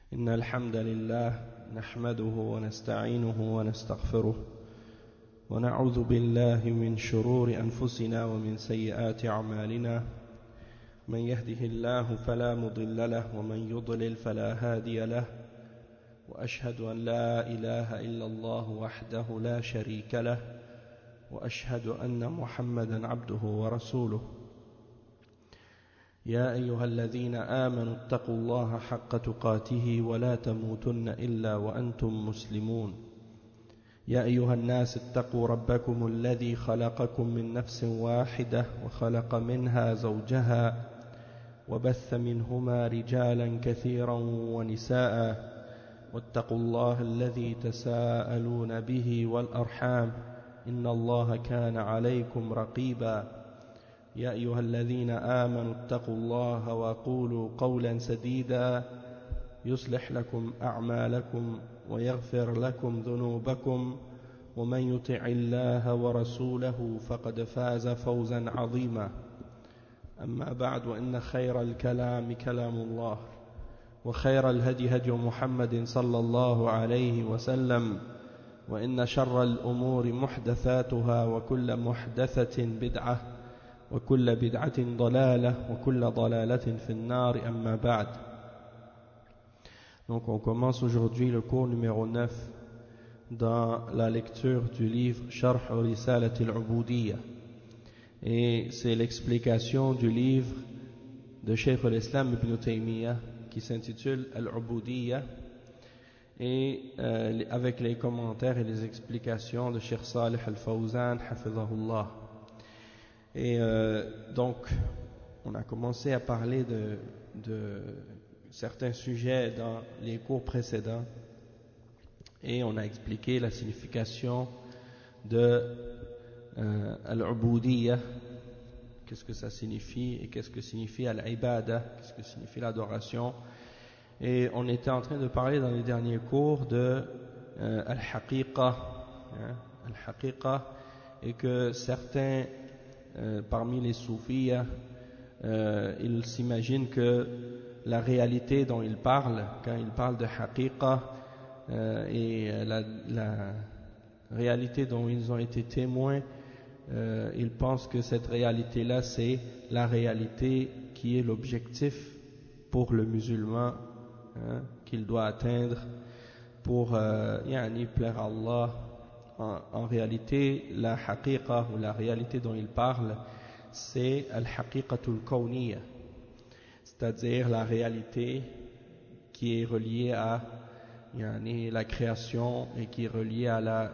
إن الحمد لله نحمده ونستعينه ونستغفره ونعوذ بالله من شرور أنفسنا ومن سيئات أعمالنا من يهده الله فلا مضل له ومن يضلل فلا هادي له وأشهد أن لا إله إلا الله وحده لا شريك له وأشهد أن محمدا عبده ورسوله يا أيها الذين آمنوا اتقوا الله حق تقاته ولا تموتن إلا وأنتم مسلمون يا أيها الناس اتقوا ربكم الذي خلقكم من نفس واحدة وخلق منها زوجها وبث منهما رجالا كثيرا ونساء واتقوا الله الذي تساءلون به والأرحام إن الله كان عليكم رقيبا يا أيها الذين آمنوا اتقوا الله وقولوا قولا سديدا يصلح لكم أعمالكم ويغفر لكم ذنوبكم ومن يطع الله ورسوله فقد فاز فوزا عظيما أما بعد وإن خير الكلام كلام الله وخير الهدي هدي محمد صلى الله عليه وسلم وإن شر الأمور محدثاتها وكل محدثة بدعة وكل بدعة ضلالة وكل ضلالة في النار أما بعد. Donc on commence aujourd'hui le cours numéro 9 dans la lecture du livre Sharh Risalat al-Ubudiyya, et c'est l'explication du livre de Cheikh al-Islam Ibn Taymiyyah qui s'intitule Al-Ubudiyya, et avec les commentaires et les explications de Cheikh Salih al-Fawzan hafidhahullah. Et donc on a commencé à parler de certains sujets dans les cours précédents, et on a expliqué la signification de Al-Ubudiyya, qu'est-ce que ça signifie et qu'est-ce que signifie Al-Ibada, qu'est-ce que signifie l'adoration. Et on était en train de parler dans les derniers cours de Al-Haqiqa, Al-Haqiqa, et que certains parmi les soufis, ils s'imaginent que la réalité dont ils parlent, quand ils parlent de Haqiqa, et la réalité dont ils ont été témoins, ils pensent que cette réalité-là, c'est la réalité qui est l'objectif pour le musulman, qu'il doit atteindre pour plaire à Allah. En réalité, la haqiqa ou la réalité dont il parle, c'est al-haqiqatul kawniyya, c'est-à-dire la réalité qui est reliée à la création et qui est reliée à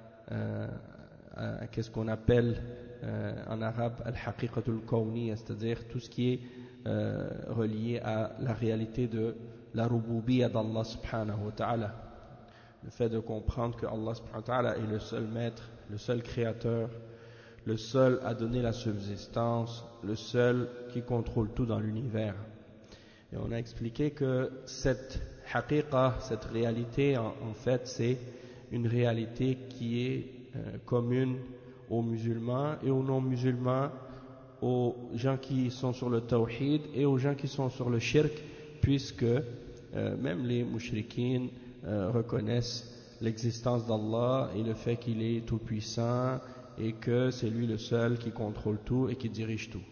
qu'est-ce qu'on appelle en arabe al-haqiqatul kawniyya, c'est-à-dire tout ce qui est relié à la réalité de la rububiyya d'Allah subhanahu wa ta'ala. Le fait de comprendre que Allah subhanahu wa ta'ala est le seul maître, le seul créateur, le seul à donner la subsistance, le seul qui contrôle tout dans l'univers. Et on a expliqué que cette haqiqa, cette réalité, en fait, c'est une réalité qui est commune aux musulmans et aux non-musulmans, aux gens qui sont sur le tawhid et aux gens qui sont sur le shirk, puisque même les mushrikines reconnaissent l'existence d'Allah et le fait qu'il est tout puissant et que c'est lui le seul qui contrôle tout et qui dirige tout.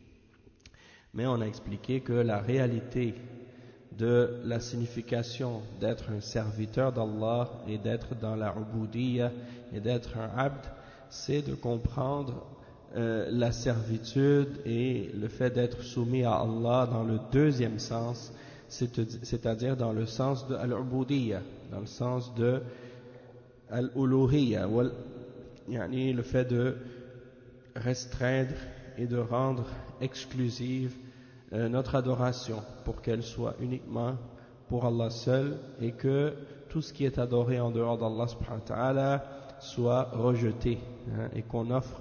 Mais on a expliqué que la réalité de la signification d'être un serviteur d'Allah et d'être dans la ubudiyya et d'être un abd, c'est de comprendre la servitude et le fait d'être soumis à Allah dans le deuxième sens, c'est-à-dire dans le sens de al-ubudiyya, dans le sens de al-uluhiyya, le fait de restreindre et de rendre exclusive notre adoration pour qu'elle soit uniquement pour Allah seul, et que tout ce qui est adoré en dehors d'Allah subhanahu wa ta'ala soit rejeté, et qu'on offre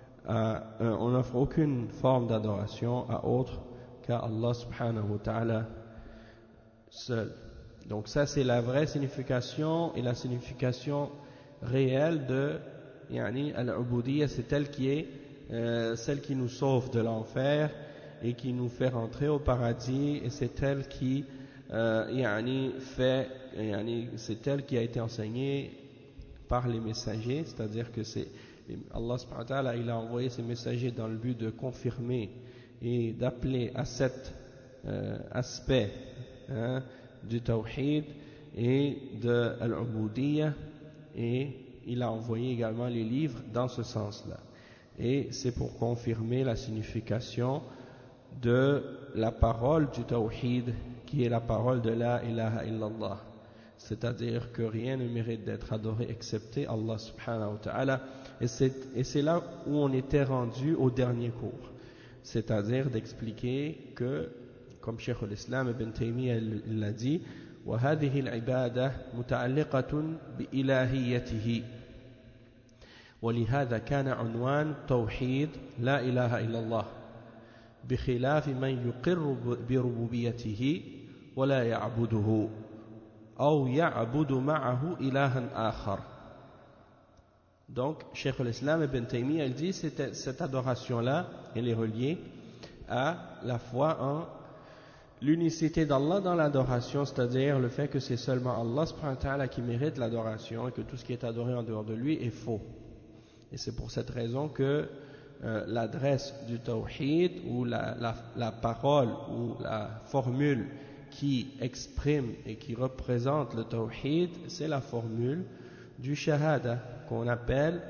on n'offre aucune forme d'adoration à autre qu'à Allah subhanahu wa ta'ala seul. Donc ça, c'est la vraie signification, et la signification réelle de al-ubudiyya, c'est elle qui est celle qui nous sauve de l'enfer et qui nous fait rentrer au paradis, et c'est elle qui c'est tel qui a été enseigné par les messagers, c'est-à-dire que Allah subhanahu wa ta'ala, il a envoyé ses messagers dans le but de confirmer et d'appeler à cet aspect du tawhid et de al-ubudiyya, et il a envoyé également les livres dans ce sens-là. Et c'est pour confirmer la signification de la parole du tawhid, qui est la parole de la ilaha illallah. C'est-à-dire que rien ne mérite d'être adoré excepté Allah subhanahu wa ta'ala. Et c'est là où on était rendu au dernier cours. C'est-à-dire d'expliquer que, comme Cheikh al-Islam Ibn Taymiyyah l'a dit, وَهَذِهِ الْعِبَادَةِ مُتَعَلِّقَةٌ بِإِلَاهِيَّتِهِ ولهذا كان عنوان توحيد لا إله إلا الله بخلاف من يقر بربوبيته ولا يعبده أو يعبد معه إلها آخر. Donc, Cheikh al-Islam Ibn Taymiyyah, il dit que cette adoration-là, elle est reliée à la foi en l'unicité d'Allah dans l'adoration, c'est-à-dire le fait que c'est seulement Allah subhanahu wa ta'ala qui mérite l'adoration et que tout ce qui est adoré en dehors de lui est faux. Et c'est pour cette raison que l'adresse du tawhid, ou la parole ou la formule qui exprime et qui représente le tawhid, c'est la formule du shahada, qu'on appelle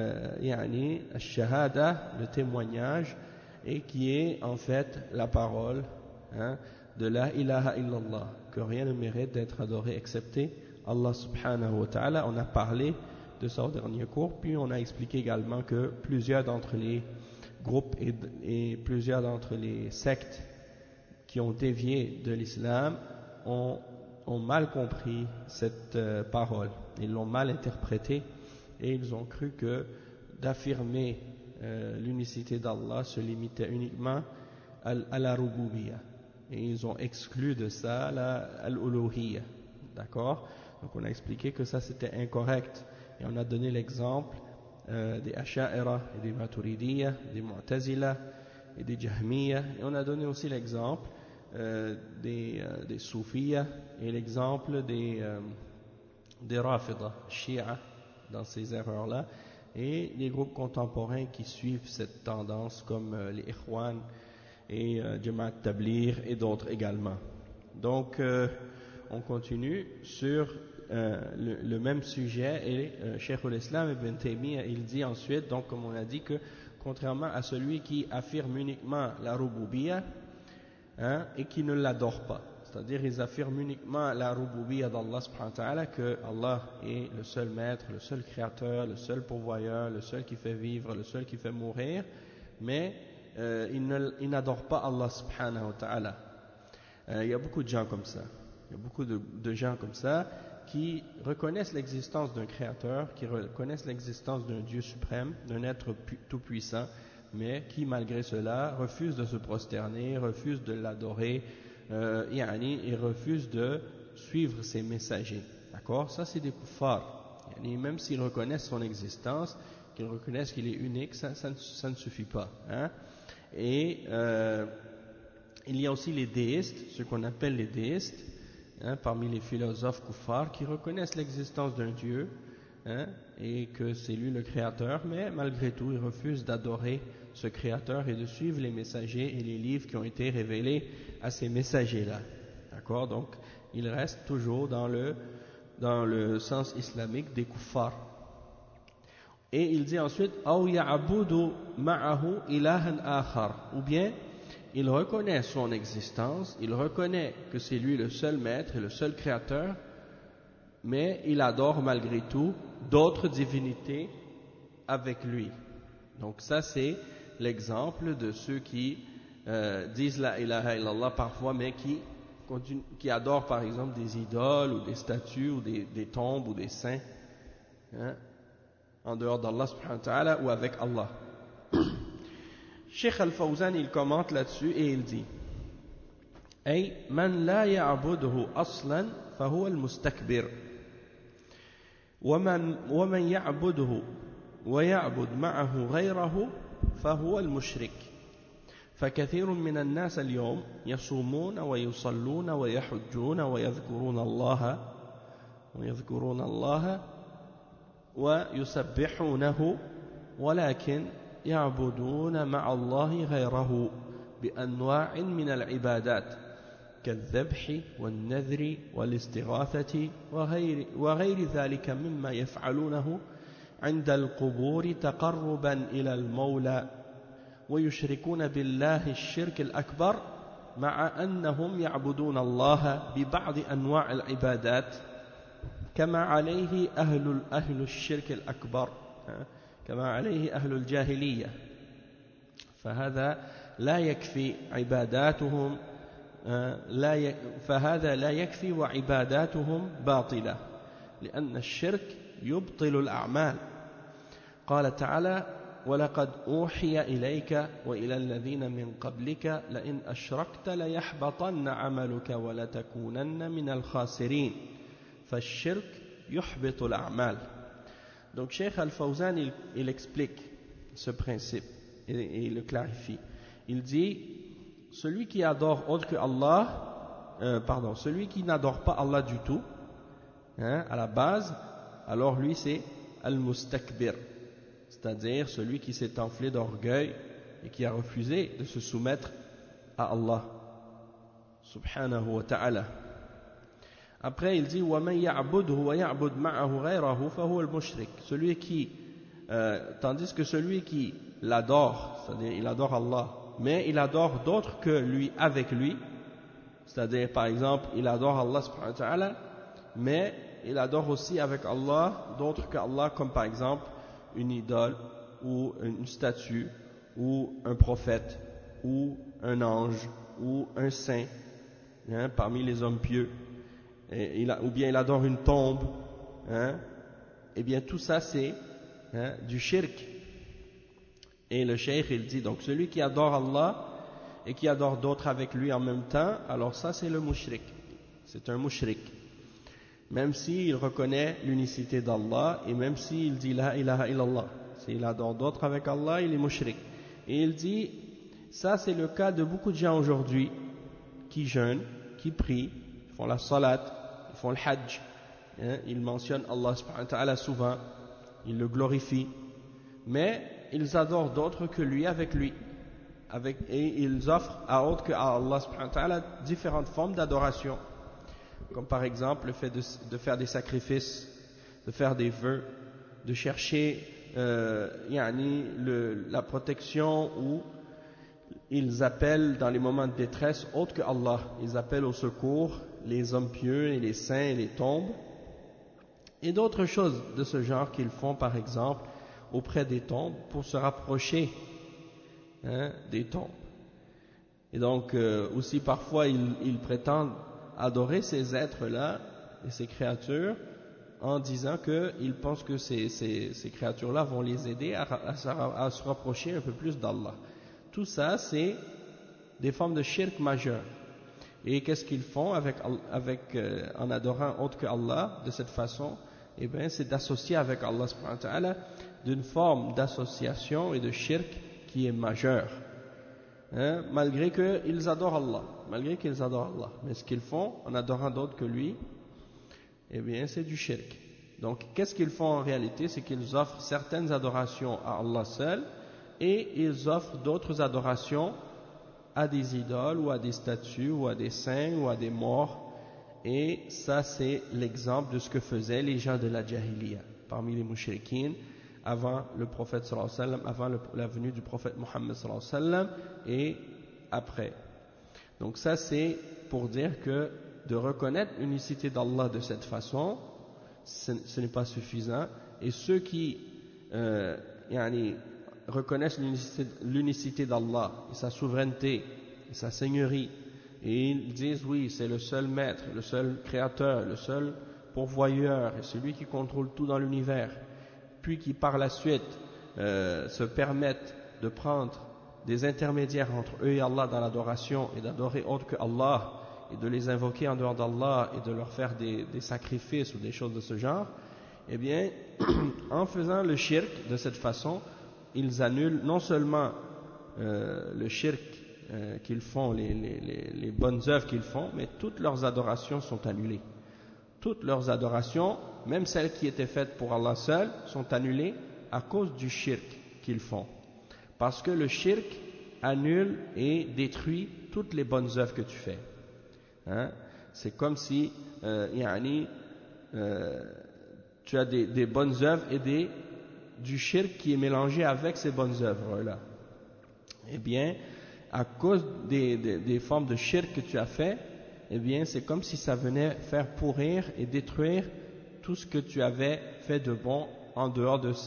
shahada, le témoignage, et qui est en fait la parole de la ilaha illallah, que rien ne mérite d'être adoré excepté Allah subhanahu wa ta'ala. On a parlé de ça au dernier cours, puis on a expliqué également que plusieurs d'entre les groupes et plusieurs d'entre les sectes qui ont dévié de l'islam ont mal compris cette parole, ils l'ont mal interprétée, et ils ont cru que d'affirmer l'unicité d'Allah se limitait uniquement à la rububiyya, et ils ont exclu de ça l'uluhiyya. D'accord? Donc on a expliqué que ça c'était incorrect, et on a donné l'exemple des Asha'ira et des Maturidiyya, des Mu'tazila et des Jahmiyya, et on a donné aussi l'exemple des Soufiyya et l'exemple des Rafida, Shia, dans ces erreurs-là, et les groupes contemporains qui suivent cette tendance comme les Ikhwan et Jamaat Tabligh et d'autres également. Donc on continue sur le même sujet, et Cheikh al-Islam Ibn Taymiyyah, il dit ensuite, donc comme on a dit, que contrairement à celui qui affirme uniquement la rububiyya et qui ne l'adore pas, c'est-à-dire ils affirment uniquement la rububiyya d'Allah subhanahu wa ta'ala, que Allah est le seul maître, le seul créateur, le seul pourvoyeur, le seul qui fait vivre, le seul qui fait mourir, mais ils n'adorent pas Allah subhanahu wa ta'ala. Il y a beaucoup de gens comme ça, il y a beaucoup de gens comme ça qui reconnaissent l'existence d'un créateur, qui reconnaissent l'existence d'un Dieu suprême, d'un être tout-puissant, mais qui malgré cela refusent de se prosterner, refusent de l'adorer, et refusent de suivre ses messagers. D'accord? Ça c'est des kuffars. Même s'ils reconnaissent son existence, qu'ils reconnaissent qu'il est unique, ça ne suffit pas. Et il y a aussi les déistes, ce qu'on appelle les déistes, parmi les philosophes kuffars, qui reconnaissent l'existence d'un Dieu, et que c'est lui le créateur, mais malgré tout ils refusent d'adorer ce créateur et de suivre les messagers et les livres qui ont été révélés à ces messagers-là. D'accord? Donc ils restent toujours dans le sens islamique des kuffars. Et il dit ensuite أو يعبد معه إلها آخر, ou bien il reconnaît son existence, il reconnaît que c'est lui le seul maître et le seul créateur, mais il adore malgré tout d'autres divinités avec lui. Donc ça c'est l'exemple de ceux qui disent la ilaha illallah parfois, mais qui adorent par exemple des idoles ou des statues ou des tombes ou des saints, en dehors d'Allah subhanahu wa ta'ala ou avec Allah. Cheikh Al-Fawzan il commente là-dessus et il dit أي من لا يعبده أصلا فهو المستكبر ومن يعبده ويعبد معه غيره فهو المشرك فكثير من الناس اليوم يصومون ويصلون ويحجون ويذكرون الله ويسبحونه ولكن يعبدون مع الله غيره بأنواع من العبادات كالذبح والنذر والاستغاثة وغير ذلك مما يفعلونه عند القبور تقربا إلى المولى ويشركون بالله الشرك الأكبر مع أنهم يعبدون الله ببعض أنواع العبادات كما عليه أهل الشرك الأكبر كما عليه أهل الجاهلية فهذا لا يكفي عباداتهم فهذا لا يكفي وعباداتهم باطلة لأن الشرك يبطل الأعمال قال تعالى ولقد أوحي إليك وإلى الذين من قبلك لئن أشركت ليحبطن عملك ولتكونن من الخاسرين فالشرك يحبط الأعمال. Donc Cheikh Al-Fawzan il explique ce principe et il le clarifie. Il dit celui qui adore autre que Allah celui qui n'adore pas Allah du tout à la base, alors lui c'est Al-Mustakbir, c'est-à-dire celui qui s'est enflé d'orgueil et qui a refusé de se soumettre à Allah subhanahu wa ta'ala. Après il dit وَمَنْ يَعْبُدْهُ وَيَعْبُدْ مَعَهُ غَيْرَهُ فَهُوَ الْمُشْرِكُ, celui qui tandis que celui qui l'adore, c'est-à-dire il adore Allah mais il adore d'autres que lui avec lui, c'est-à-dire par exemple il adore Allah subhanahu wa ta'ala mais il adore aussi avec Allah d'autres que Allah, comme par exemple une idole ou une statue ou un prophète ou un ange ou un saint parmi les hommes pieux, ou bien il adore une tombe, et bien tout ça c'est du shirk. Et le cheikh il dit donc celui qui adore Allah et qui adore d'autres avec lui en même temps, alors ça c'est le mushrik, c'est un mushrik, même s'il reconnaît l'unicité d'Allah et même s'il dit la ilaha illallah, s'il adore d'autres avec Allah il est mushrik. Et il dit ça c'est le cas de beaucoup de gens aujourd'hui qui jeûnent, qui prient, font la salat, ils font le hajj, ils mentionnent Allah subhanahu wa ta'ala souvent, ils le glorifient, mais ils adorent d'autres que lui avec lui, et ils offrent à autre que à Allah subhanahu wa ta'ala différentes formes d'adoration, comme par exemple le fait de faire des sacrifices, de faire des vœux, de chercher la protection, ou ils appellent dans les moments de détresse autre que Allah, ils appellent au secours les hommes pieux et les saints et les tombes et d'autres choses de ce genre qu'ils font par exemple auprès des tombes pour se rapprocher des tombes. Et donc aussi parfois ils prétendent adorer ces êtres-là et ces créatures en disant qu'ils pensent que ces créatures-là vont les aider à se rapprocher un peu plus d'Allah. Tout ça c'est des formes de shirk majeur. Et qu'est-ce qu'ils font en adorant autre que Allah de cette façon? Eh bien c'est d'associer avec Allah subhanahu wa ta'ala d'une forme d'association et de shirk qui est majeure, malgré qu'ils adorent Allah, mais ce qu'ils font en adorant d'autres que lui, eh bien c'est du shirk. Donc qu'est-ce qu'ils font en réalité? C'est qu'ils offrent certaines adorations à Allah seul et ils offrent d'autres adorations à des idoles ou à des statues ou à des saints ou à des morts. Et ça c'est l'exemple de ce que faisaient les gens de la Jahiliya parmi les mushrikines avant le prophète sallallahu alayhi wa sallam, avant la venue du prophète Mohammed sallallahu alayhi wa sallam et après. Donc ça c'est pour dire que de reconnaître l'unicité d'Allah de cette façon, ce n'est pas suffisant, et ceux qui reconnaissent l'unicité d'Allah et sa souveraineté et sa seigneurie, et ils disent oui c'est le seul maître, le seul créateur, le seul pourvoyeur et celui qui contrôle tout dans l'univers, puis qui par la suite se permettent de prendre des intermédiaires entre eux et Allah dans l'adoration et d'adorer autre que Allah et de les invoquer en dehors d'Allah et de leur faire des sacrifices ou des choses de ce genre, eh bien en faisant le shirk de cette façon, ils annulent non seulement le shirk qu'ils font, les bonnes œuvres qu'ils font, mais toutes leurs adorations sont annulées. Toutes leurs adorations, même celles qui étaient faites pour Allah seul, sont annulées à cause du shirk qu'ils font. Parce que le shirk annule et détruit toutes les bonnes œuvres que tu fais. Hein? C'est comme si tu as des bonnes œuvres et du shirk qui est mélangé avec ces bonnes œuvres-là. Eh bien, à cause des formes de shirk que tu as fait, eh bien, c'est comme si ça venait faire pourrir et détruire tout ce que tu avais fait de bon en dehors de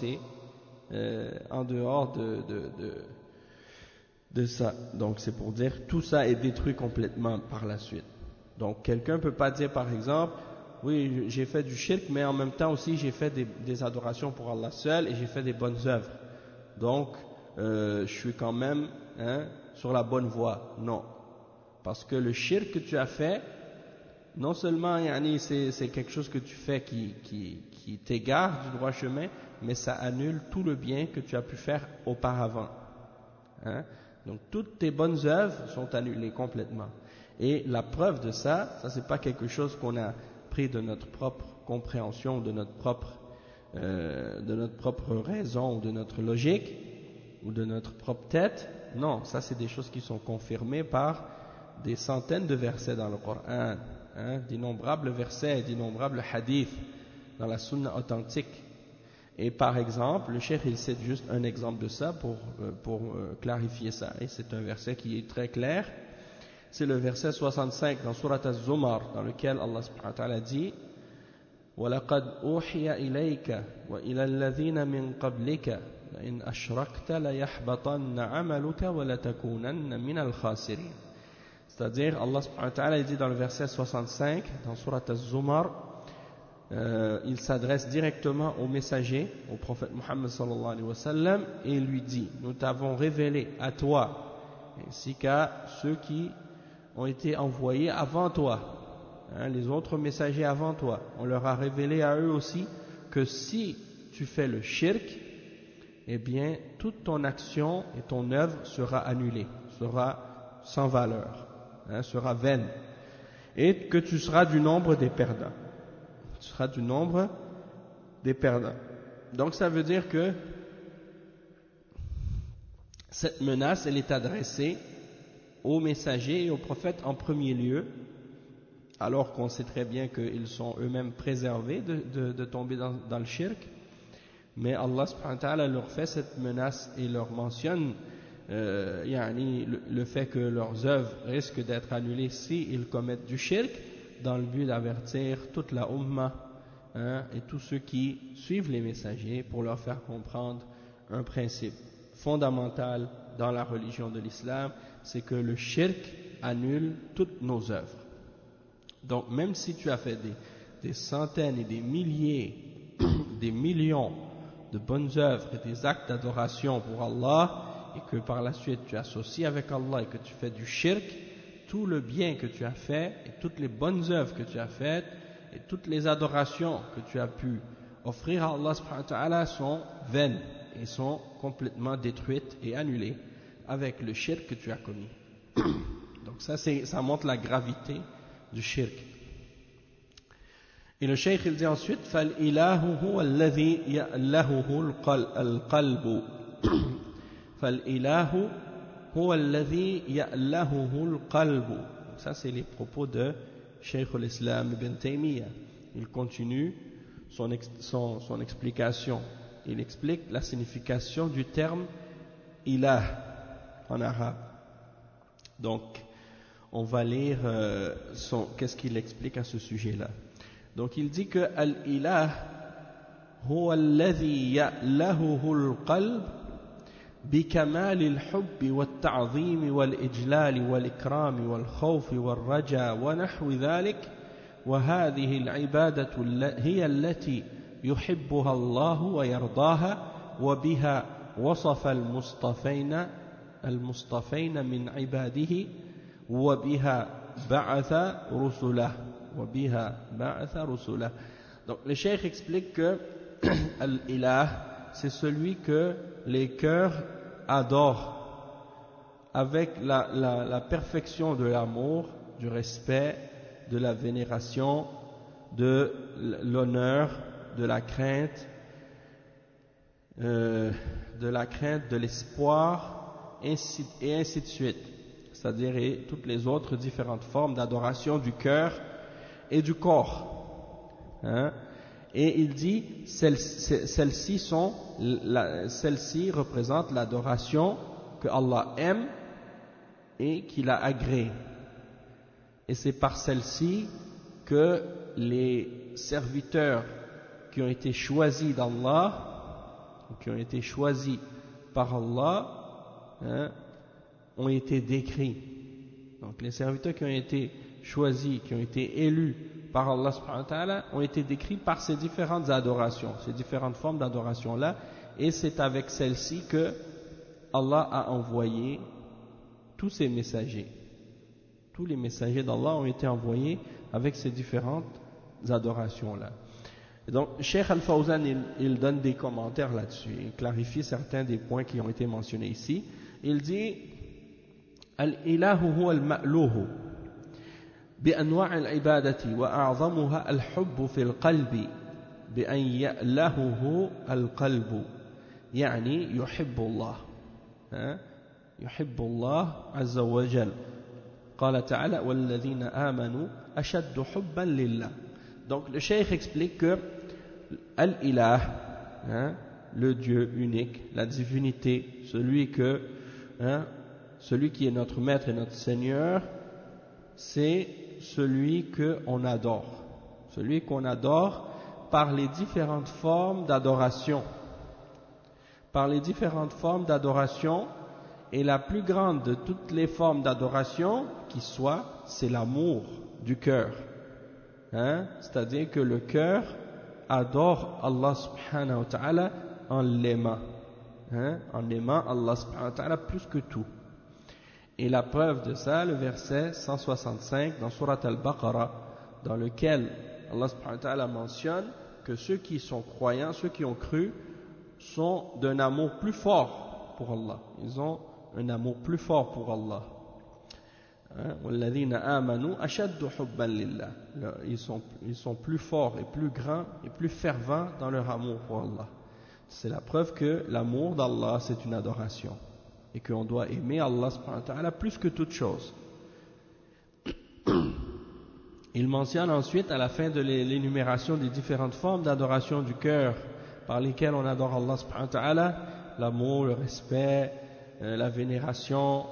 ça. Donc, c'est pour dire tout ça est détruit complètement par la suite. Donc, quelqu'un peut pas dire, par exemple, oui, j'ai fait du shirk, mais en même temps aussi, j'ai fait des adorations pour Allah seul et j'ai fait des bonnes œuvres. Donc, je suis quand même sur la bonne voie. Non. Parce que le shirk que tu as fait, non seulement c'est quelque chose que tu fais qui t'égare du droit chemin, mais ça annule tout le bien que tu as pu faire auparavant. Hein? Donc toutes tes bonnes œuvres sont annulées complètement. Et la preuve de ça c'est pas quelque chose qu'on a pris de notre propre compréhension, de notre propre raison, de notre logique, ou de notre propre tête. Non, ça c'est des choses qui sont confirmées par des centaines de versets dans le Coran, d'innombrables versets, d'innombrables hadiths dans la sunna authentique. Et par exemple, le cheikh il cite juste un exemple de ça pour clarifier ça. Et c'est un verset qui est très clair. C'est le verset 65 dans Surat Az-Zumar, dans lequel Allah subhanahu wa ta'ala dit وَلَقَدْ أُوحِيَ إِلَيْكَ وَإِلَى الَّذِينَ مِنْ قَبْلِكَ لَإِنْ أَشْرَكْتَ لَيَحْبَطَنَّ عَمَلُكَ وَلَتَكُونَنَّ مِنَ الْخَاسِرِينَ. C'est-à-dire, Allah subhanahu wa ta'ala dit dans le verset 65, dans Surat Az-Zumar, il s'adresse directement au messager, au prophète Muhammad sallallahu alayhi wa sallam, et il lui dit, nous t'avons révélé à toi, ainsi qu'à ceux qui ont été envoyés avant toi, les autres messagers avant toi, on leur a révélé à eux aussi que si tu fais le shirk, eh bien toute ton action et ton œuvre sera annulée, sera sans valeur, sera vaine, et que tu seras du nombre des perdants. Tu seras du nombre des perdants. Donc ça veut dire que cette menace, elle est adressée aux messagers et aux prophètes en premier lieu, alors qu'on sait très bien qu'ils sont eux-mêmes préservés de tomber dans le shirk. Mais Allah subhanahu wa ta'ala leur fait cette menace et leur mentionne le fait que leurs œuvres risquent d'être annulées s'ils commettent du shirk, dans le but d'avertir toute la Ummah et tous ceux qui suivent les messagers pour leur faire comprendre un principe fondamental dans la religion de l'islam, c'est que le shirk annule toutes nos œuvres. Donc même si tu as fait des centaines et des milliers, des millions de bonnes œuvres et des actes d'adoration pour Allah, et que par la suite tu associes avec Allah et que tu fais du shirk, tout le bien que tu as fait et toutes les bonnes œuvres que tu as faites et toutes les adorations que tu as pu offrir à Allah subhanahu wa ta'ala sont vaines et sont complètement détruites et annulées avec le shirk que tu as commis. Donc ça montre la gravité du shirk. Et le cheikh il dit ensuite فَالْإِلَهُ هُوَ الَّذِي يَأْلَهُهُ الْقَلْبُ فَالْإِلَهُ هُوَ الَّذِي يَأْلَهُهُ الْقَلْبُ. Ça c'est les propos de Cheikh al-Islam ibn Taymiyyah. Il continue son explication. Il explique la signification du terme ilah en arabe. Donc on va lire qu'est-ce qu'il explique à ce sujet-là. Donc il dit que al-ilah huwa alladhi ya'lahuhu al-qalb بكمال الحب والتعظيم والإجلال والإكرام والخوف والرجاء ونحو ذلك وهذه العبادة هي التي يحبها الله ويرضاها وبها وصف المصطفين من عباده وبها بعث رسله Donc le cheikh explique que Al-Ilah c'est celui que les cœurs adorent avec la perfection de l'amour, du respect, de la vénération, de l'honneur, de la crainte, de l'espoir, et ainsi de suite. C'est-à-dire toutes les autres différentes formes d'adoration du cœur et du corps. Hein? Et il dit, celles-ci représentent l'adoration que Allah aime et qu'il a agréée. Et c'est par celle-ci que les serviteurs qui ont été choisis d'Allah, qui ont été choisis par Allah, hein, ont été décrits. Donc les serviteurs qui ont été choisis, qui ont été élus par Allah subhanahu wa ta'ala, ont été décrits par ces différentes adorations, ces différentes formes d'adoration-là, et c'est avec celle-ci que Allah a envoyé tous ses messagers. Tous les messagers d'Allah ont été envoyés avec ces différentes adorations-là. Et donc, Cheikh Al-Fawzan, il donne des commentaires là-dessus, il clarifie certains des points qui ont été mentionnés ici. Il dit Al-ilahu huwa al-ma'luhu بأنواع العبادة وأعظمها الحب في القلب بأن يألهه القلب يعني يحب الله يحب الله عز وجل قال تعالى والذين آمنوا أشد حبا لله. Donc le cheikh explique que Al-Ilah, le Dieu unique, la divinité, celui qui est notre maître et notre Seigneur, c'est celui qu'on adore. Celui qu'on adore par les différentes formes d'adoration. Par les différentes formes d'adoration, et la plus grande de toutes les formes d'adoration qui soit, c'est l'amour du cœur. C'est-à-dire que le cœur adore Allah subhanahu wa ta'ala en l'aimant. En aimant Allah subhanahu wa ta'ala plus que tout. Et la preuve de ça, le verset 165 dans Surat Al-Baqarah, dans lequel Allah subhanahu wa ta'ala mentionne que ceux qui sont croyants, ceux qui ont cru, sont d'un amour plus fort pour Allah. Ils ont un amour plus fort pour Allah. وَالَّذِينَ آمَنُوا أَشَدُّ حُبًّا لِلَّهِ. Ils sont plus forts et plus grands et plus fervents dans leur amour pour Allah. C'est la preuve que l'amour d'Allah, c'est une adoration. Et qu'on doit aimer Allah subhanahu wa ta'ala plus que toute chose. Il mentionne ensuite à la fin de l'énumération des différentes formes d'adoration du cœur par lesquelles on adore Allah subhanahu wa ta'ala, l'amour, le respect, la vénération,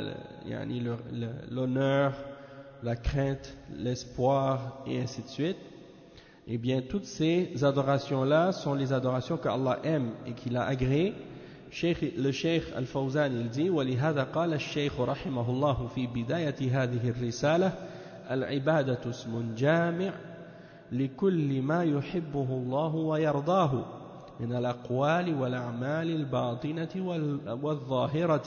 l'honneur, la crainte, l'espoir et ainsi de suite. Eh bien toutes ces adorations-là sont les adorations que Allah aime et qu'il a agréées. Le Cheikh Al-Fawzan il dit ولهذا قال الشيخ رحمه الله في بداية هذه الرسالة العبادة اسم جامع لكل ما يحبه الله ويرضاه من الأقوال والأعمال الباطنة والظاهرة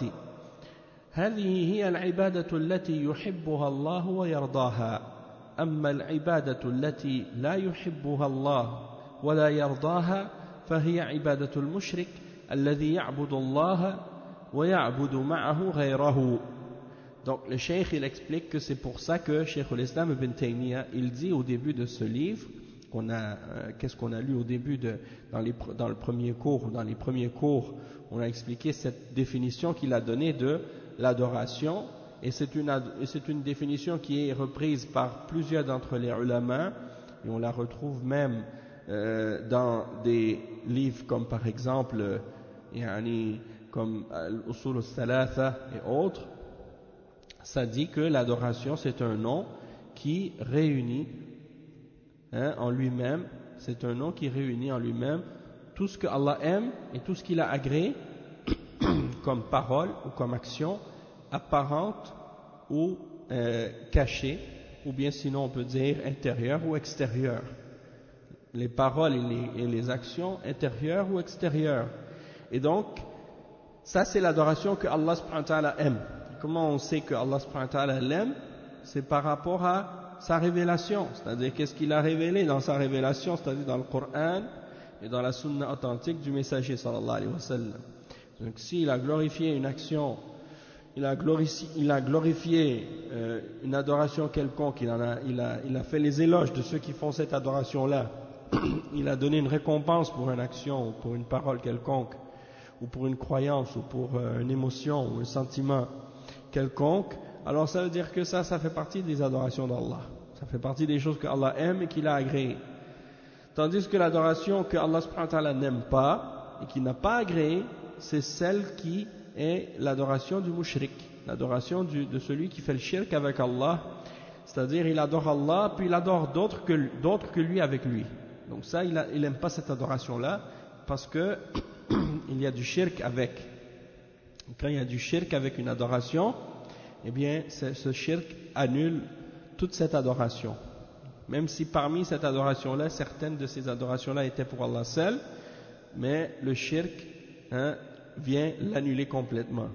هذه هي العبادة التي يحبها الله ويرضاها أما العبادة التي لا يحبها الله ولا يرضاها فهي عبادة المشرك الذي يعبد الله ويعبد معه غيره. Donc le cheikh il explique que c'est pour ça que Cheikh al-Islam ibn Taymiyyah il dit au début de ce livre qu'est-ce qu'on a lu au début dans le premier cours, dans les premiers cours, on a expliqué cette définition qu'il a donnée de l'adoration, et c'est une définition qui est reprise par plusieurs d'entre les ulama, et on la retrouve même dans des livres comme par exemple comme Al-Usul al-Thalatha et autres. Ça dit que l'adoration c'est un nom qui réunit en lui-même, c'est un nom qui réunit en lui-même tout ce que Allah aime et tout ce qu'il a agréé comme parole ou comme action apparente ou cachée, ou bien sinon on peut dire intérieure ou extérieure. Les paroles et les actions intérieures ou extérieures. Et donc, ça c'est l'adoration que Allah subhanahu wa ta'ala aime. Comment on sait que Allah subhanahu wa ta'ala l'aime? C'est par rapport à sa révélation, c'est-à-dire qu'est-ce qu'il a révélé dans sa révélation, c'est-à-dire dans le Coran et dans la sunna authentique du messager sallallahu alayhi wa sallam. Donc s'il a glorifié une action il a glorifié une adoration quelconque, il a fait les éloges de ceux qui font cette adoration-là, il a donné une récompense pour une action ou pour une parole quelconque, ou pour une croyance, ou pour une émotion ou un sentiment quelconque, alors ça veut dire que ça fait partie des adorations d'Allah. Ça fait partie des choses que Allah aime et qu'il a agréées. Tandis que l'adoration que Allah subhanahu wa ta'ala n'aime pas et qu'il n'a pas agréée, c'est celle qui est l'adoration du mushrik, l'adoration de celui qui fait le shirk avec Allah, c'est-à-dire il adore Allah puis il adore d'autres que lui avec lui. Donc ça, il n'aime pas cette adoration-là parce que il y a du shirk avec. Quand il y a du shirk avec une adoration, eh bien ce shirk annule toute cette adoration. Même si parmi cette adoration-là, certaines de ces adorations-là étaient pour Allah seul, mais le shirk vient l'annuler complètement.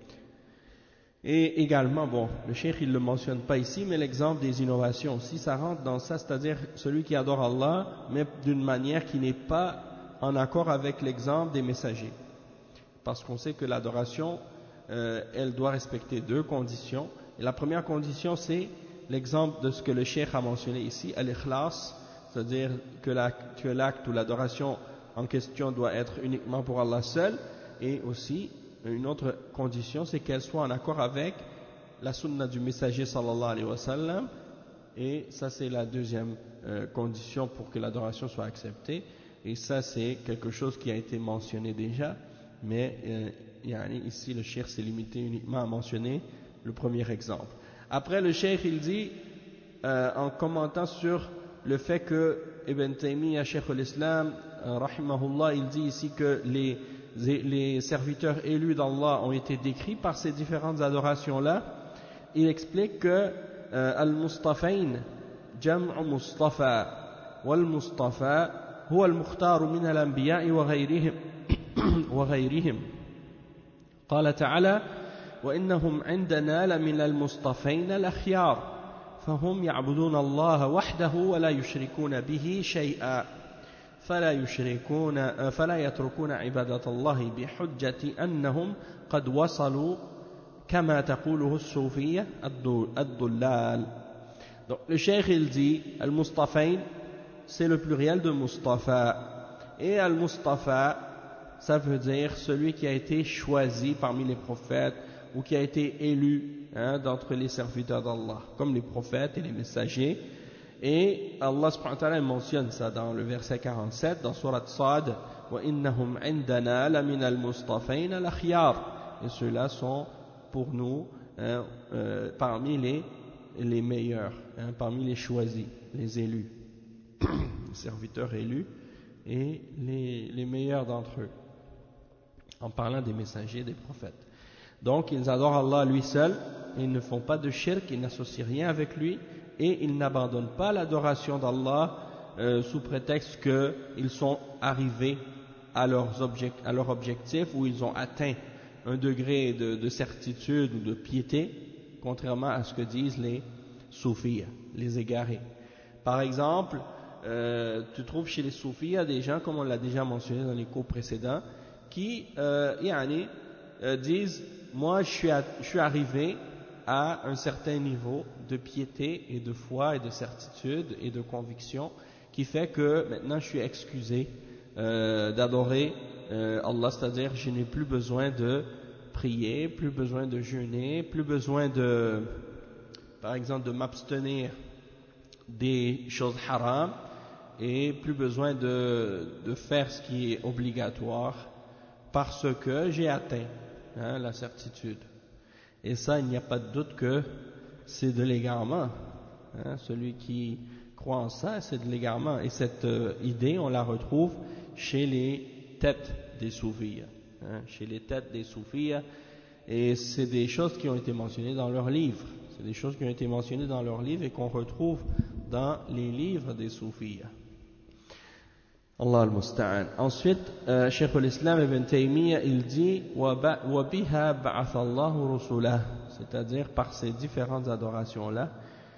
Et également, bon, le cheikh il ne le mentionne pas ici, mais l'exemple des innovations, si ça rentre dans ça, c'est-à-dire celui qui adore Allah, mais d'une manière qui n'est pas en accord avec l'exemple des messagers. Parce qu'on sait que l'adoration, elle doit respecter deux conditions. Et la première condition, c'est l'exemple de ce que le cheikh a mentionné ici, al-ikhlas, c'est-à-dire que l'acte ou l'adoration en question doit être uniquement pour Allah seul, et aussi une autre condition, c'est qu'elle soit en accord avec la sunna du messager sallallahu alayhi wa sallam, et ça c'est la deuxième condition pour que l'adoration soit acceptée, et ça c'est quelque chose qui a été mentionné déjà, mais ici le cheikh s'est limité uniquement à mentionner le premier exemple. Après le cheikh il dit, en commentant sur le fait que Ibn Taymiyyah, Cheikh l'Islam, rahimahullah, il dit ici que les serviteurs élus d'Allah ont été décrits par ces différentes adorations-là. Il explique que al-Mustafayn, jam'u Mustafa, wal-Mustafa, huwa al-mukhtar min al-anbiya'i wa ghayrihim. قال تعالى وإنهم عندنا لمن المصطفين الأخيار فهم يعبدون الله وحده ولا يشركون به شيئا فلا يتركون عبادة الله بحجة أنهم قد وصلوا كما تقوله الصوفية الضلال. Donc le cheikh il dit al-Mustafayn c'est le pluriel de Mustafa, et al-Mustafa ça veut dire celui qui a été choisi parmi les prophètes ou qui a été élu d'entre les serviteurs d'Allah, comme les prophètes et les messagers. Et Allah subhanahu wa ta'ala mentionne ça dans le verset 47 dans Surat Sad, وَإِنَّهُمْ عِنْدَنَا لَمِنَ الْمُصْطَفَيْنَ الْأَخْيَارِ, et ceux-là sont pour nous parmi les meilleurs, parmi les choisis, les élus, les serviteurs élus et les meilleurs d'entre eux, en parlant des messagers, des prophètes. Donc ils adorent Allah lui seul, ils ne font pas de shirk, ils n'associent rien avec lui, et ils n'abandonnent pas l'adoration d'Allah sous prétexte qu'ils sont arrivés à leur objectif, ou ils ont atteint un degré de certitude ou de piété, contrairement à ce que disent les soufis, les égarés. Par exemple, tu trouves chez les soufis des gens, comme on l'a déjà mentionné dans les cours précédents, qui disent, moi je suis arrivé à un certain niveau de piété et de foi et de certitude et de conviction qui fait que maintenant je suis excusé d'adorer Allah, c'est-à-dire je n'ai plus besoin de prier, plus besoin de jeûner, plus besoin de, par exemple, de m'abstenir des choses haram, et plus besoin de faire ce qui est obligatoire parce que j'ai atteint la certitude. Et ça, il n'y a pas de doute que c'est de l'égarement. Celui qui croit en ça, c'est de l'égarement. Et cette idée, on la retrouve chez les têtes des soufis. Chez les têtes des soufis. Et c'est des choses qui ont été mentionnées dans leurs livres. C'est des choses qui ont été mentionnées dans leurs livres et qu'on retrouve dans les livres des soufis. Allah al-Musta'an. Ensuite, Cheikh al-Islam Ibn Taymiyyah, il dit وَبِهَا بَعَثَ اللَّهُ رُسُلَهُ, c'est-à-dire par ces différentes adorations-là,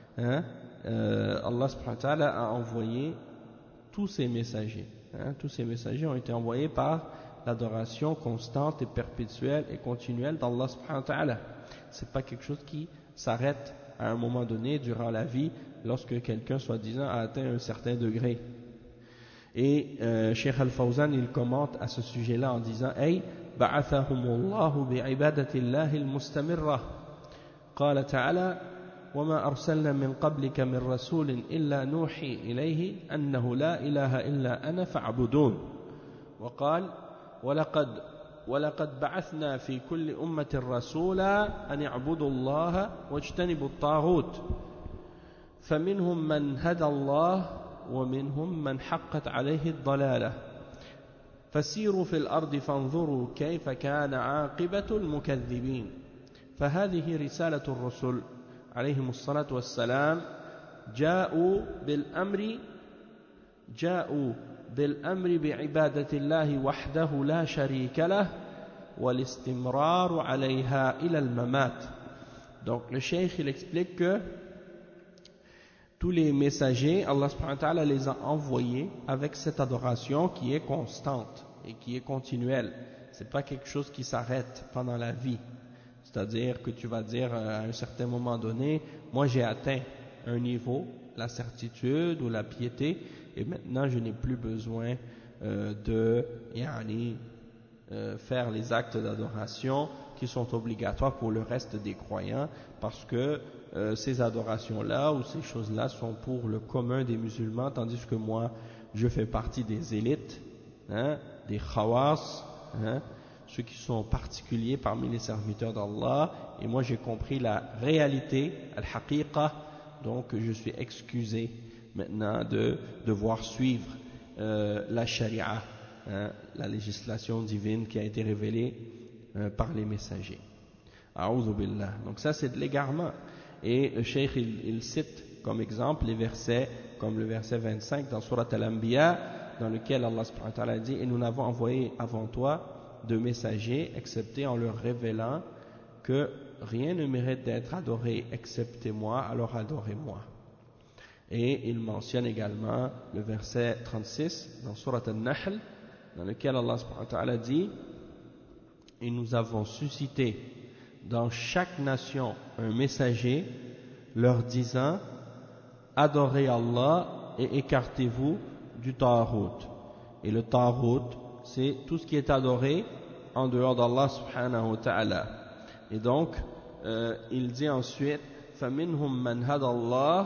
Allah subhanahu wa ta'ala a envoyé tous ces messagers. Tous ces messagers ont été envoyés par l'adoration constante et perpétuelle et continuelle d'Allah subhanahu wa ta'ala. C'est pas quelque chose qui s'arrête à un moment donné durant la vie lorsque quelqu'un soi-disant a atteint un certain degré. Et Cheikh Al-Fawzan il commente à ce sujet-là en disant Ay ba'athahumullahu bi'ibadatillahi al-mustamirra. Qala ta'ala وما أرسلنا من قبلك من رسول إلا نوحي إليه أنه لا إله إلا أنا فاعبدون وقال ولقد بعثنا في كل أمة رسولا أن يعبدوا الله واجتنبوا الطاغوت فمنهم من هدى الله ومنهم من حقت عليه الضلالة فسيروا في الأرض فانظروا كيف كان عاقبة المكذبين فهذه رسالة الرسل عليهم الصلاة والسلام جاءوا بالأمر بعبادة الله وحده لا شريك له والاستمرار عليها إلى الممات. Donc le cheikh il explique que tous les messagers, Allah subhanahu wa ta'ala les a envoyés avec cette adoration qui est constante et qui est continuelle. C'est pas quelque chose qui s'arrête pendant la vie. C'est-à-dire que tu vas dire à un certain moment donné, moi j'ai atteint un niveau, la certitude ou la piété, et maintenant je n'ai plus besoin de faire les actes d'adoration qui sont obligatoires pour le reste des croyants, parce que ces adorations-là ou ces choses-là sont pour le commun des musulmans, tandis que moi je fais partie des élites, des khawas, ceux qui sont particuliers parmi les serviteurs d'Allah, et moi j'ai compris la réalité, al-haqiqa, donc je suis excusé maintenant de devoir suivre la sharia, la législation divine qui a été révélée par les messagers. A'udhu billah. Donc ça c'est de l'égarement. Et le cheikh il cite comme exemple les versets comme le verset 25 dans Surat Al-Anbiya, dans lequel Allah subhanahu wa ta'ala dit « Et nous n'avons envoyé avant toi de messagers, excepté en leur révélant que rien ne mérite d'être adoré excepté moi, alors adorez-moi. » Et il mentionne également le verset 36 dans Surat Al-Nahl, dans lequel Allah subhanahu wa ta'ala dit « Et nous avons suscité dans chaque nation un messager leur disant « Adorez Allah et écartez-vous du Taghut. » Et le Taghut, c'est tout ce qui est adoré en dehors d'Allah subhanahu wa ta'ala. Et donc, il dit ensuite فَمِنْهُمْ مَنْ هَدَى اللَّهُ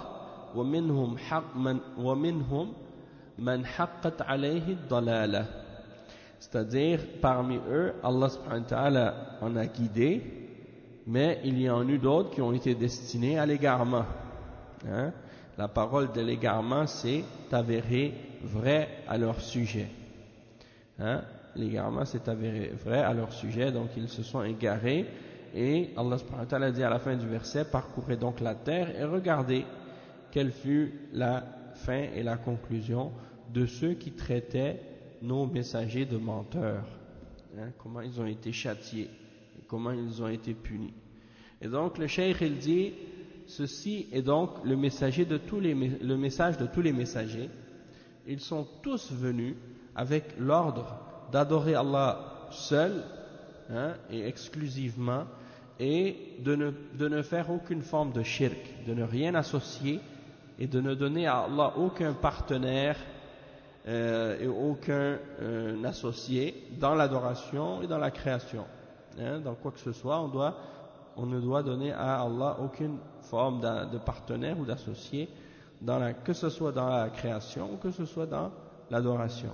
وَمِنْهُمْ مَنْ حَقَّتْ عَلَيْهِ الضَّلَالَةُ. C'est-à-dire, parmi eux, Allah subhanahu wa ta'ala en a guidé, mais il y en a eu d'autres qui ont été destinés à l'égarement. La parole de l'égarement, c'est avéré vrai à leur sujet. L'égarement s'est avéré vrai à leur sujet, donc ils se sont égarés, et Allah subhanahu wa ta'ala dit à la fin du verset, parcourez donc la terre et regardez quelle fut la fin et la conclusion de ceux qui traitaient nos messagers de menteurs, comment ils ont été châtiés, et comment ils ont été punis. Et donc le cheikh il dit, ceci est donc le message de tous les messagers, ils sont tous venus avec l'ordre d'adorer Allah seul et exclusivement, et de ne faire aucune forme de shirk, de ne rien associer et de ne donner à Allah aucun partenaire et aucun associé dans l'adoration et dans la création. Dans quoi que ce soit, on ne doit donner à Allah aucune forme de partenaire ou d'associé, que ce soit dans la création ou que ce soit dans l'adoration.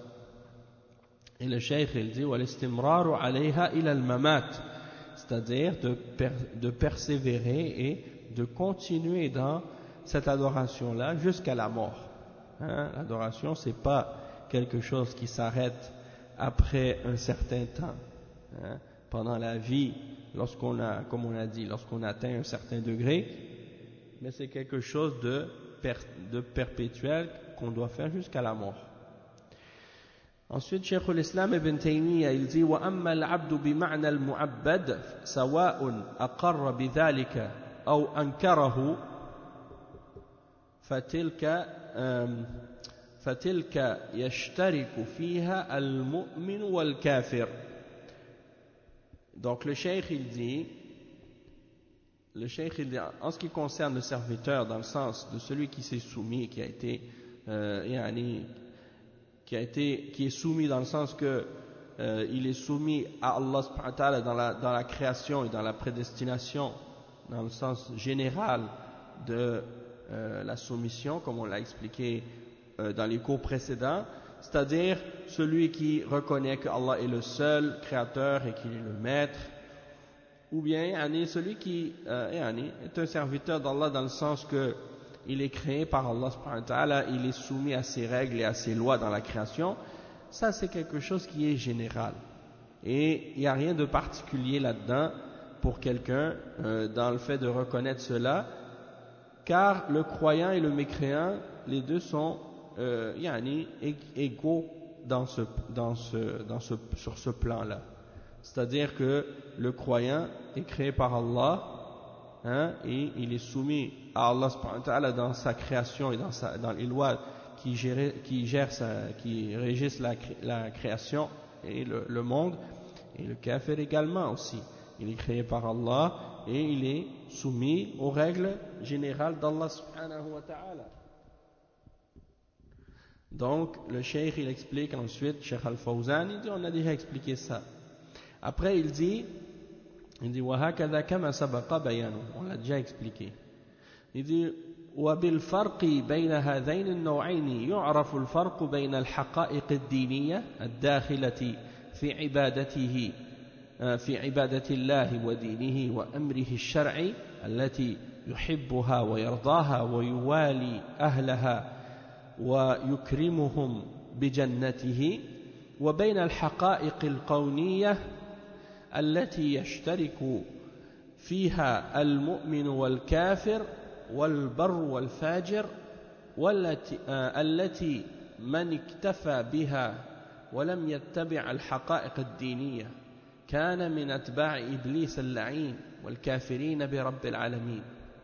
Et le cheikh il dit وَالِاسْتِمْرَارُ عَلَيْهَا إِلَى الْمَمَاتِ, c'est-à-dire de persévérer et de continuer dans cette adoration-là jusqu'à la mort. L'adoration, c'est pas quelque chose qui s'arrête après un certain temps. Pendant la vie, comme on a dit, lorsqu'on atteint un certain degré, mais c'est quelque chose de perpétuel qu'on doit faire jusqu'à la mort. Ensuite, Cheikh al-Islam ibn Taymiyyah, il dit وَأَمَّا الْعَبْدُ بِمَعْنَى الْمُعَبَّدِ سَوَاءٌ أَقَرَّ بِذَلِكَ أَوْ أَنْكَرَهُ فَتِلْكَ فَتِلْكَ يَشْتَرِكُ فِيهَا الْمُؤْمِنُ وَالْكَافِرُ. Donc le cheikh il dit, en ce qui concerne le serviteur, dans le sens de celui qui s'est soumis, qui est soumis dans le sens que il est soumis à Allah subhanahu wa ta'ala dans la création et dans la prédestination, dans le sens général de la soumission, comme on l'a expliqué dans les cours précédents, c'est-à-dire celui qui reconnaît que Allah est le seul créateur et qu'il est le maître, ou bien celui qui est un serviteur d'Allah dans le sens que il est créé par Allah subhanahu wa ta'ala, il est soumis à ses règles et à ses lois dans la création. Ça c'est quelque chose qui est général et il n'y a rien de particulier là-dedans pour quelqu'un dans le fait de reconnaître cela, car le croyant et le mécréant, les deux sont égaux sur ce plan-là. C'est-à-dire que le croyant est créé par Allah, et il est soumis à Allah subhanahu wa ta'ala dans sa création et dans les lois qui régissent la création et le monde. Et le kafir également aussi, il est créé par Allah et il est soumis aux règles générales d'Allah subhanahu wa ta'ala. Donc le cheikh il explique ensuite, Cheikh Al-Fawzan, il dit on a déjà expliqué ça. Après il dit وَهَكَذَا كَمَا سَبَقَ بَيَانُهُ, on l'a déjà expliqué. Il dit وبالفرق بين هذين النوعين يعرف الفرق بين الحقائق الدينية الداخلة في عبادة الله ودينه وأمره الشرعي التي يحبها ويرضاها ويوالي أهلها ويكرمهم بجنته وبين الحقائق الكونية التي يشترك فيها المؤمن والكافر والبر والفاجر التي من اكتفى بها ولم يتبع الحقائق الدينية كان من أتباع إبليس اللعين والكافرين برب العالمين.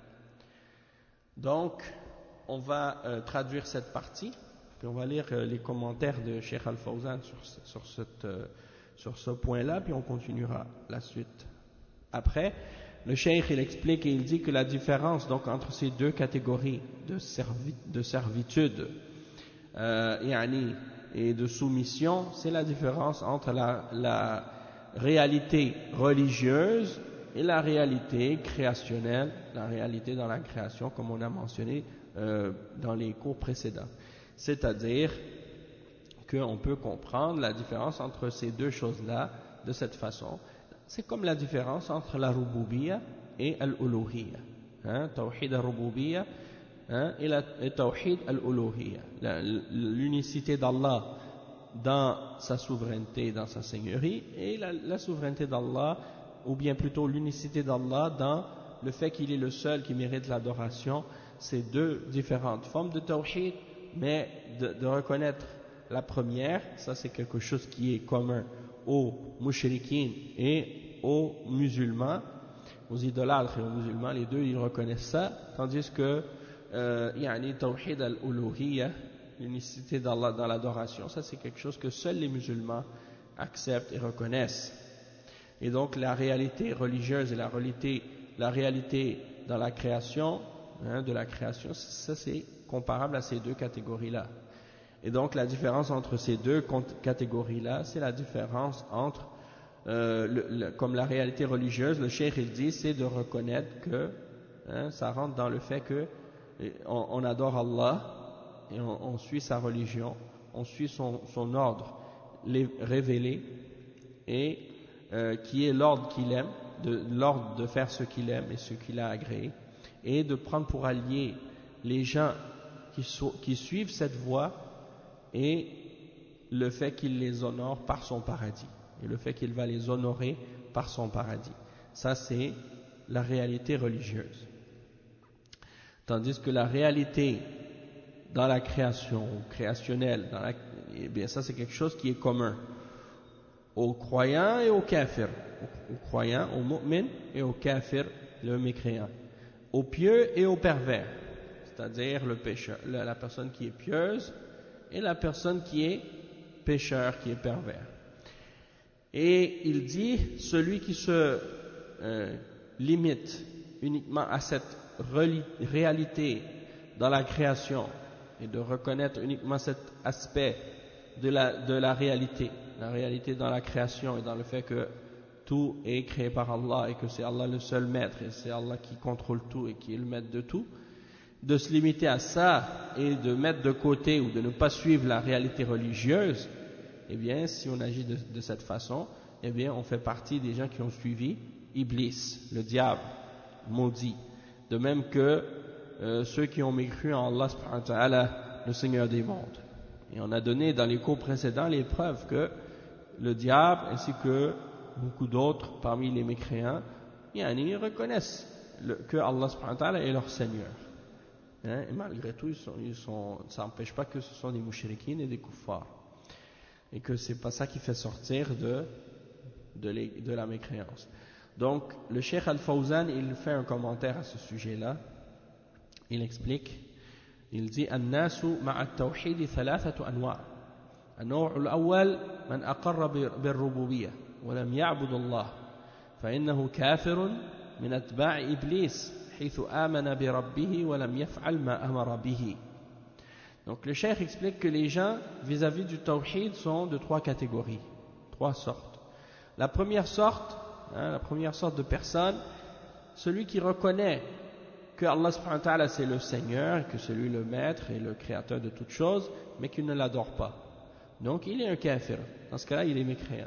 Donc on va traduire cette partie puis on va lire les commentaires de Cheikh Al-Fawzan sur ce point-là, puis on continuera la suite. Après, le cheikh il explique et il dit que la différence donc entre ces deux catégories de servitude et de soumission, c'est la différence entre la réalité religieuse et la réalité créationnelle, la réalité dans la création, comme on a mentionné dans les cours précédents. C'est-à-dire qu'on peut comprendre la différence entre ces deux choses-là de cette façon. C'est comme la différence entre la rububiyya et al-uluhiyya. Tawhid al-rububiyya et tawhid al-uluhiyya. L'unicité d'Allah dans sa souveraineté, dans sa seigneurie, et la souveraineté d'Allah, ou bien plutôt l'unicité d'Allah dans le fait qu'il est le seul qui mérite l'adoration. C'est deux différentes formes de tawhid, mais de reconnaître la première, ça c'est quelque chose qui est commun aux mushrikin et aux musulmans, aux idolâtres et aux musulmans, les deux ils reconnaissent ça, tandis que tawhid al-uluhiyya, l'unicité d'Allah dans l'adoration, ça c'est quelque chose que seuls les musulmans acceptent et reconnaissent. Et donc la réalité religieuse et la réalité dans la création, de la création, ça c'est comparable à ces deux catégories-là. Et donc la différence entre ces deux catégories-là, c'est la différence entre, comme la réalité religieuse, le cheikh il dit, c'est de reconnaître que ça rentre dans le fait que on adore Allah et on suit sa religion, on suit son ordre révélé et qui est l'ordre qu'il aime, l'ordre de faire ce qu'il aime et ce qu'il a agréé, et de prendre pour alliés les gens qui suivent cette voie et le fait qu'il les honore par son paradis, et le fait qu'il va les honorer par son paradis. Ça c'est la réalité religieuse. Tandis que la réalité dans la création, créationnelle, eh bien ça c'est quelque chose qui est commun aux croyants et aux kafirs, aux croyants, aux mu'min et aux kafirs, le mécréant, aux pieux et aux pervers, c'est-à-dire le pécheur, la personne qui est pieuse et la personne qui est pécheur, qui est pervers. Et il dit, celui qui se limite uniquement à cette réalité dans la création et de reconnaître uniquement cet aspect de la réalité dans la création et dans le fait que tout est créé par Allah et que c'est Allah le seul maître et c'est Allah qui contrôle tout et qui est le maître de tout, de se limiter à ça et de mettre de côté ou de ne pas suivre la réalité religieuse, eh bien, si on agit de cette façon, eh bien, on fait partie des gens qui ont suivi Iblis, le diable, maudit. De même que ceux qui ont mécru en Allah subhanahu wa ta'ala, le Seigneur des mondes. Et on a donné dans les cours précédents les preuves que le diable ainsi que beaucoup d'autres parmi les mécréants, ils reconnaissent que Allah subhanahu wa ta'ala est leur Seigneur. Et malgré tout, ça n'empêche pas que ce sont des mouchriquines et des kuffars. Et que c'est pas ça qui fait sortir de la mécréance. Donc, le Cheikh Al-Fawzan, il fait un commentaire à ce sujet-là. Il explique, il dit الناس مع التوحيد ثلاثة أنواع. النوع الأول من أقر بالربوبية ولم يعبد الله فإنه كافر من أتباع إبليس حيث آمن بربه ولم يفعل ما أمر به. Donc le cheikh explique que les gens vis-à-vis du tawhid sont de trois catégories, trois sortes. La première sorte de personne, celui qui reconnaît que Allah subhanahu wa ta'ala c'est le Seigneur, que c'est lui le maître et le créateur de toutes choses, mais qui ne l'adore pas. Donc il est un kafir. Dans ce cas-là, il est mécréant.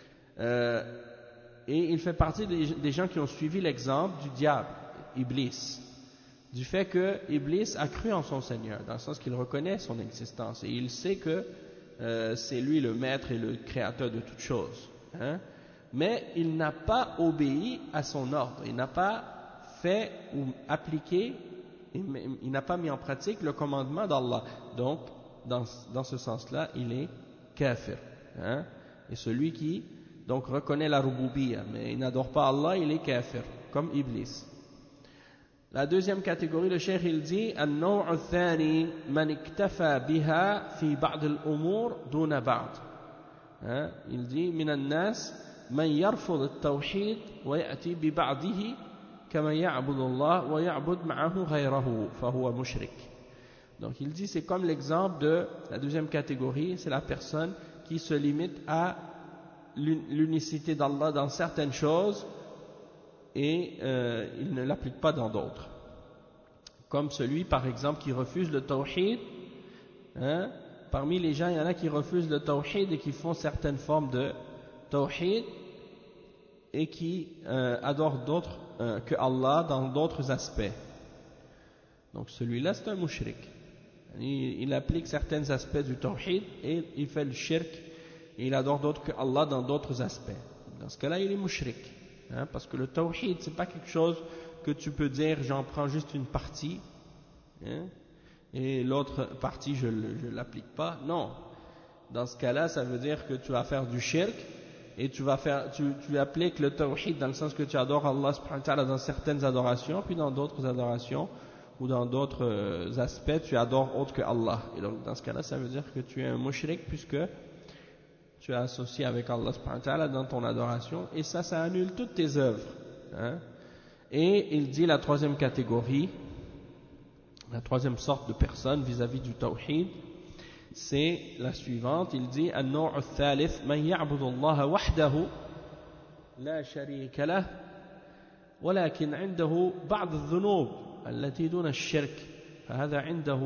Et il fait partie des gens qui ont suivi l'exemple du diable, Iblis. Du fait que Iblis a cru en son Seigneur, dans le sens qu'il reconnaît son existence et il sait que c'est lui le maître et le créateur de toutes choses. Mais il n'a pas obéi à son ordre, il n'a pas fait ou appliqué, il n'a pas mis en pratique le commandement d'Allah. Donc, dans ce sens-là, il est kafir. Et celui qui donc reconnaît la rububiyya, mais il n'adore pas Allah, il est kafir, comme Iblis. La deuxième catégorie, le cheikh il dit النوع الثاني من اكتفى بها في بعض الأمور دون بعض. Il dit من الناس من يرفض التوحيد ويأتي ببعضه كما يعبد الله ويعبد معه غيره فهو مشرك. Donc il dit c'est comme l'exemple de la deuxième catégorie, c'est la personne qui se limite à l'unicité d'Allah dans certaines choses et il ne l'applique pas dans d'autres. Comme celui, par exemple, qui refuse le tawhid. Parmi les gens, il y en a qui refusent le tawhid et qui font certaines formes de tawhid et qui adorent d'autres que Allah dans d'autres aspects. Donc celui-là, c'est un mushrik. Il applique certains aspects du tawhid et il fait le shirk et il adore d'autres que Allah dans d'autres aspects. Dans ce cas-là, il est mushrik. Parce que le tawhid, c'est pas quelque chose que tu peux dire j'en prends juste une partie et l'autre partie je l'applique pas. Non. Dans ce cas-là, ça veut dire que tu vas faire du shirk et tu appliques le tawhid dans le sens que tu adores Allah subhanahu wa ta'ala dans certaines adorations, puis dans d'autres adorations ou dans d'autres aspects, tu adores autre que Allah. Et donc dans ce cas-là, ça veut dire que tu es un mushrik puisque tu as associé avec Allah subhanahu wa ta'ala dans ton adoration, et ça annule toutes tes œuvres. Et il dit la troisième catégorie, la troisième sorte de personne vis-à-vis du tawhid, c'est la suivante. Il dit النوع الثالث من يعبد الله وحده لا شريك له ولكن عنده بعض الذنوب التي دون الشرك فهذا عنده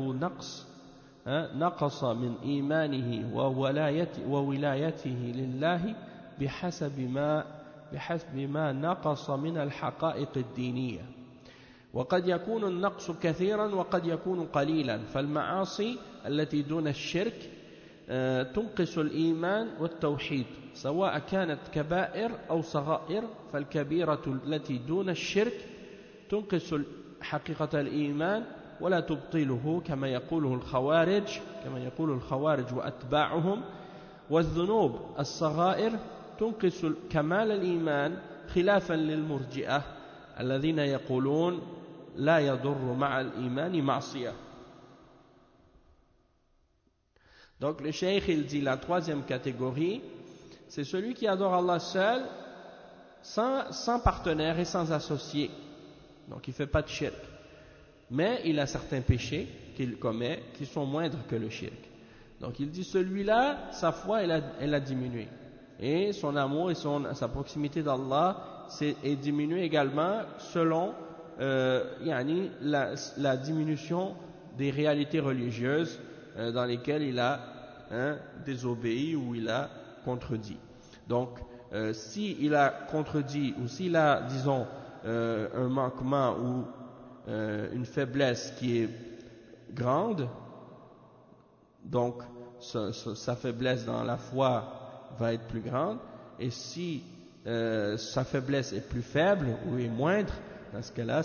نقص من إيمانه وولايته لله بحسب ما نقص من الحقائق الدينية وقد يكون النقص كثيرا وقد يكون قليلا فالمعاصي التي دون الشرك تنقص الإيمان والتوحيد سواء كانت كبائر أو صغائر فالكبيرة التي دون الشرك تنقص حقيقة الإيمان ولا تبطله كما يقوله الخوارج وأتباعهم والذنوب الصغائر تنقص كمال الإيمان خلافا للمرجئة الذين يقولون لا يضر مع الإيمان معصية. Donc le cheikh il dit la troisième catégorie, c'est celui qui adore Allah seul, sans partenaire et sans associé. Donc il ne fait pas de shirk. Mais il a certains péchés qu'il commet qui sont moindres que le shirk. Donc il dit celui-là, sa foi elle a diminué. Et son amour et sa proximité d'Allah est diminué également selon la diminution des réalités religieuses dans lesquelles il a désobéi ou il a contredit. Donc s'il a contredit ou s'il a, disons, un manquement ou une faiblesse qui est grande, donc sa faiblesse dans la foi va être plus grande, et si sa faiblesse est plus faible ou est moindre, dans ce cas-là,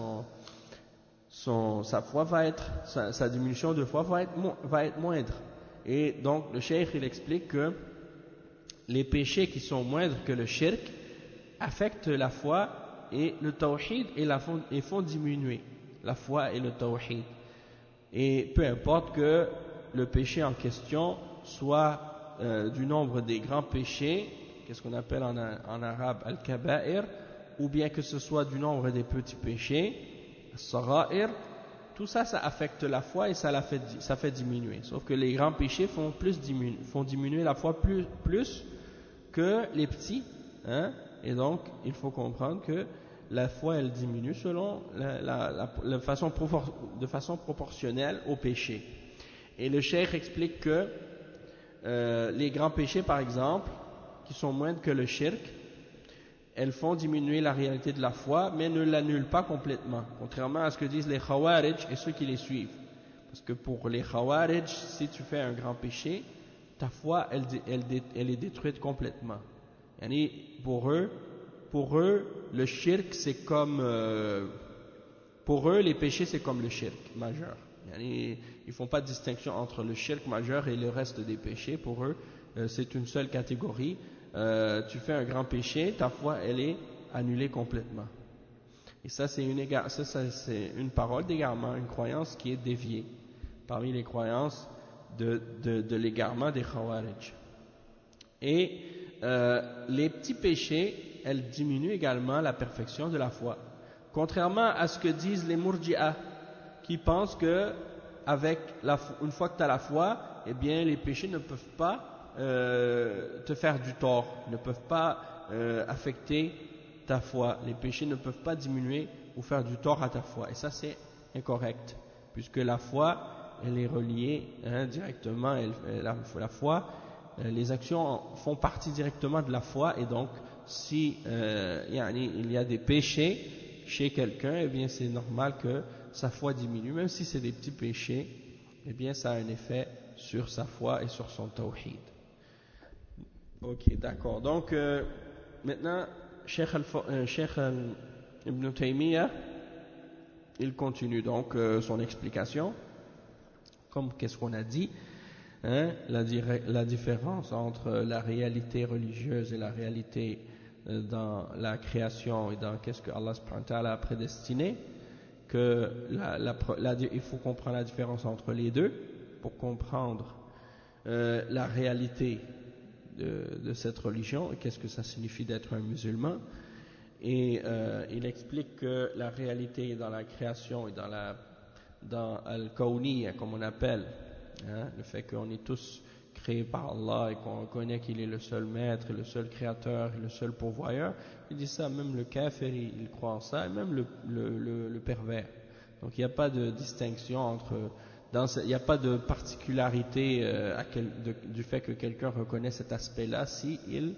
sa foi va être, sa diminution de foi va être moindre. Et donc le cheikh il explique que les péchés qui sont moindres que le shirk affectent la foi et le tawhid et font diminuer la foi et le tawhid. Et peu importe que le péché en question soit du nombre des grands péchés, qu'est-ce qu'on appelle en arabe al-kaba'ir, ou bien que ce soit du nombre des petits péchés, as-sagha'ir, tout ça, ça affecte la foi et ça fait diminuer. Sauf que les grands péchés font diminuer la foi plus que les petits, hein? Et donc, il faut comprendre que la foi, elle diminue selon de façon proportionnelle au péché. Et le cheikh explique que les grands péchés, par exemple, qui sont moindres que le shirk, elles font diminuer la réalité de la foi, mais ne l'annulent pas complètement, contrairement à ce que disent les Khawarij et ceux qui les suivent. Parce que pour les Khawarij, si tu fais un grand péché, ta foi, elle est détruite complètement. Yani, pour eux, le shirk, c'est comme... pour eux, les péchés, c'est comme le shirk majeur. Yani, ils font pas de distinction entre le shirk majeur et le reste des péchés. Pour eux, c'est une seule catégorie. Tu fais un grand péché, ta foi, elle est annulée complètement. Et ça, c'est une parole d'égarement, une croyance qui est déviée parmi les croyances de l'égarement des Khawarij. Et les petits péchés, elles diminuent également la perfection de la foi. Contrairement à ce que disent les Murji'a, qui pensent que une fois que tu as la foi, eh bien les péchés ne peuvent pas te faire du tort, ne peuvent pas affecter ta foi. Les péchés ne peuvent pas diminuer ou faire du tort à ta foi. Et ça, c'est incorrect, puisque la foi, elle est reliée directement. La foi, les actions font partie directement de la foi, et donc si il y a des péchés chez quelqu'un, eh bien c'est normal que sa foi diminue, même si c'est des petits péchés, eh bien ça a un effet sur sa foi et sur son tawhid. Ok, d'accord. Donc maintenant, Cheikh Ibn Taymiyyah, il continue donc son explication. Comme qu'est-ce qu'on a dit, la différence entre la réalité religieuse et la réalité dans la création et dans qu'est-ce que Allah subhanahu wa ta'ala a prédestiné, que il faut comprendre la différence entre les deux pour comprendre la réalité de cette religion et qu'est-ce que ça signifie d'être un musulman. Et il explique que la réalité dans la création et dans al-Kawniya, comme on appelle, le fait qu'on est tous créés par Allah et qu'on reconnaît qu'il est le seul maître, le seul créateur, le seul pourvoyeur. Il dit ça, même le kafir, il croit en ça, et même le pervers. Donc il n'y a pas de distinction il n'y a pas de particularité du fait que quelqu'un reconnaît cet aspect-là si il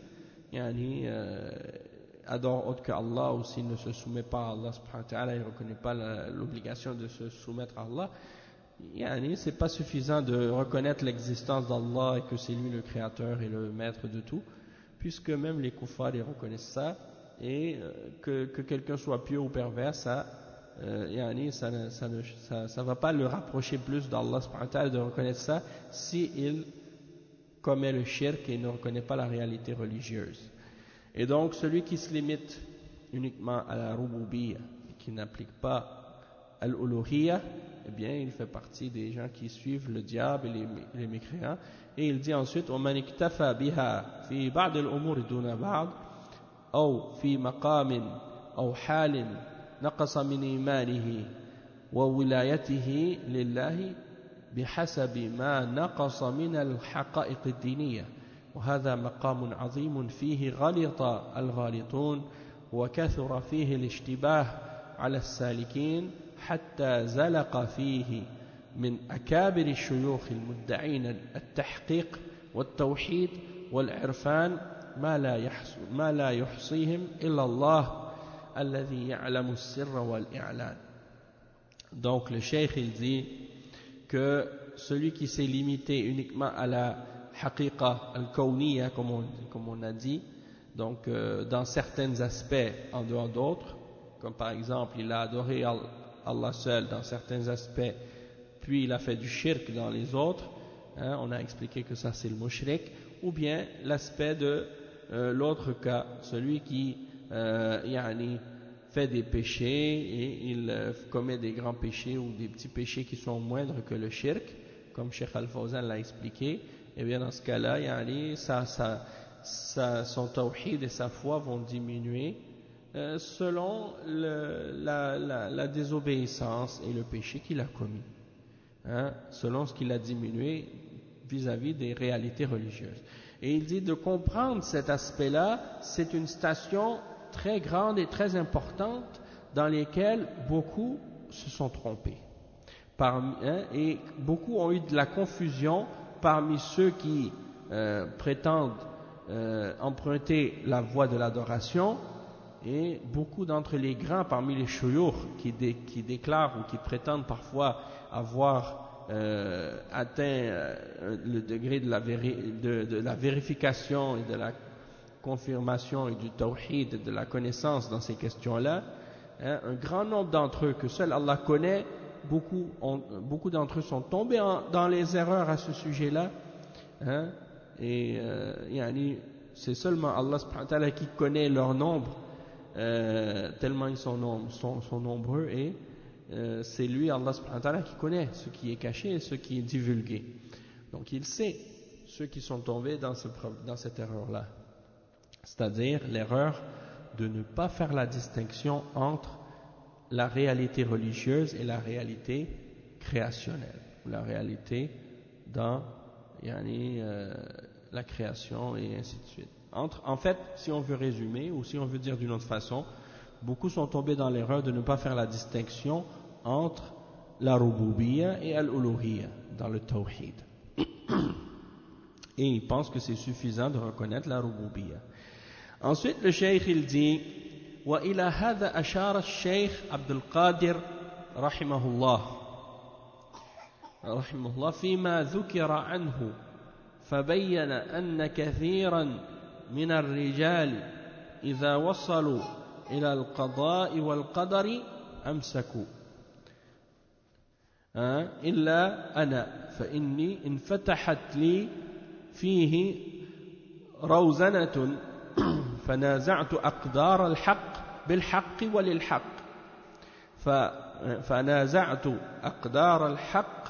adore autre qu'Allah, ou s'il ne se soumet pas à Allah subhanahu wa ta'ala, il ne reconnaît pas l'obligation de se soumettre à Allah. C'est pas suffisant de reconnaître l'existence d'Allah et que c'est lui le créateur et le maître de tout, puisque même les kuffars ils reconnaissent ça, et que quelqu'un soit pieux ou pervers, ça va pas le rapprocher plus d'Allah subhanahu wa ta'ala de reconnaître ça si il commet le shirk et ne reconnaît pas la réalité religieuse. Et donc celui qui se limite uniquement à la rububiyya et qui n'applique pas al-uluhiyya, eh bien il fait partie des gens qui suivent le diable et les mécréants. Et il dit ensuite ومن اكتفى بها في بعض الأمور دون بعض أو في مقام أو حال نقص من إيمانه وولايته لله بحسب ما نقص من الحقائق الدينية وهذا مقام عظيم فيه غلط الغالطون وكثر فيه الاشتباه على السالكين حتى زلق فيه من أكابر الشيوخ المدعين التحقيق والتوحيد والعرفان ما لا يحصيهم إلا الله الذي يعلم السر والإعلان. Donc le cheikh il dit que celui qui s'est limité uniquement à la haqiqa al-kawniya comme on a dit, donc dans certains aspects en dehors d'autres, comme par exemple il a adoré Allah seul dans certains aspects, puis il a fait du shirk dans les autres, hein, on a expliqué que ça c'est le mushrik, ou bien l'aspect de l'autre cas, celui qui fait des péchés et il commet des grands péchés ou des petits péchés qui sont moindres que le shirk, comme Cheikh Al-Fawzan l'a expliqué, et bien dans ce cas-là, son tawhid et sa foi vont diminuer selon la désobéissance et le péché qu'il a commis, hein, selon ce qu'il a diminué vis-à-vis des réalités religieuses. Et il dit de comprendre cet aspect-là, c'est une station très grande et très importante dans lesquelles beaucoup se sont trompés. Et beaucoup ont eu de la confusion parmi ceux qui prétendent emprunter la voie de l'adoration, et beaucoup d'entre les grands parmi les shuyukh qui déclarent ou qui prétendent parfois avoir atteint le degré de la vérification et de la confirmation et du tawhid, de la connaissance dans ces questions-là, hein, un grand nombre d'entre eux que seul Allah connaît, beaucoup d'entre eux sont tombés dans les erreurs à ce sujet-là, hein, et c'est seulement Allah subhanahu wa ta'ala qui connaît leur nombre, tellement ils sont nombreux, et c'est lui, Allah subhanahu wa ta'ala, qui connaît ce qui est caché et ce qui est divulgué. Donc il sait ceux qui sont tombés dans cette erreur-là, c'est-à-dire l'erreur de ne pas faire la distinction entre la réalité religieuse et la réalité créationnelle, ou la réalité dans la création et ainsi de suite. En fait, si on veut résumer, ou si on veut dire d'une autre façon, beaucoup sont tombés dans l'erreur de ne pas faire la distinction entre la rububiyya et al-uluhiyya dans le tawhid. Et ils pensent que c'est suffisant de reconnaître la rububiyya. Ensuite, le cheikh il dit وإلى هذا أشار الشيخ عبد القادر رحمه الله فيما ذكر عنه فبين أن كثيرا من الرجال إذا وصلوا إلى القضاء والقدر أمسكوا إلا أنا فإني انفتحت لي فيه روزنة فنازعت أقدار الحق بالحق وللحق فنازعت أقدار الحق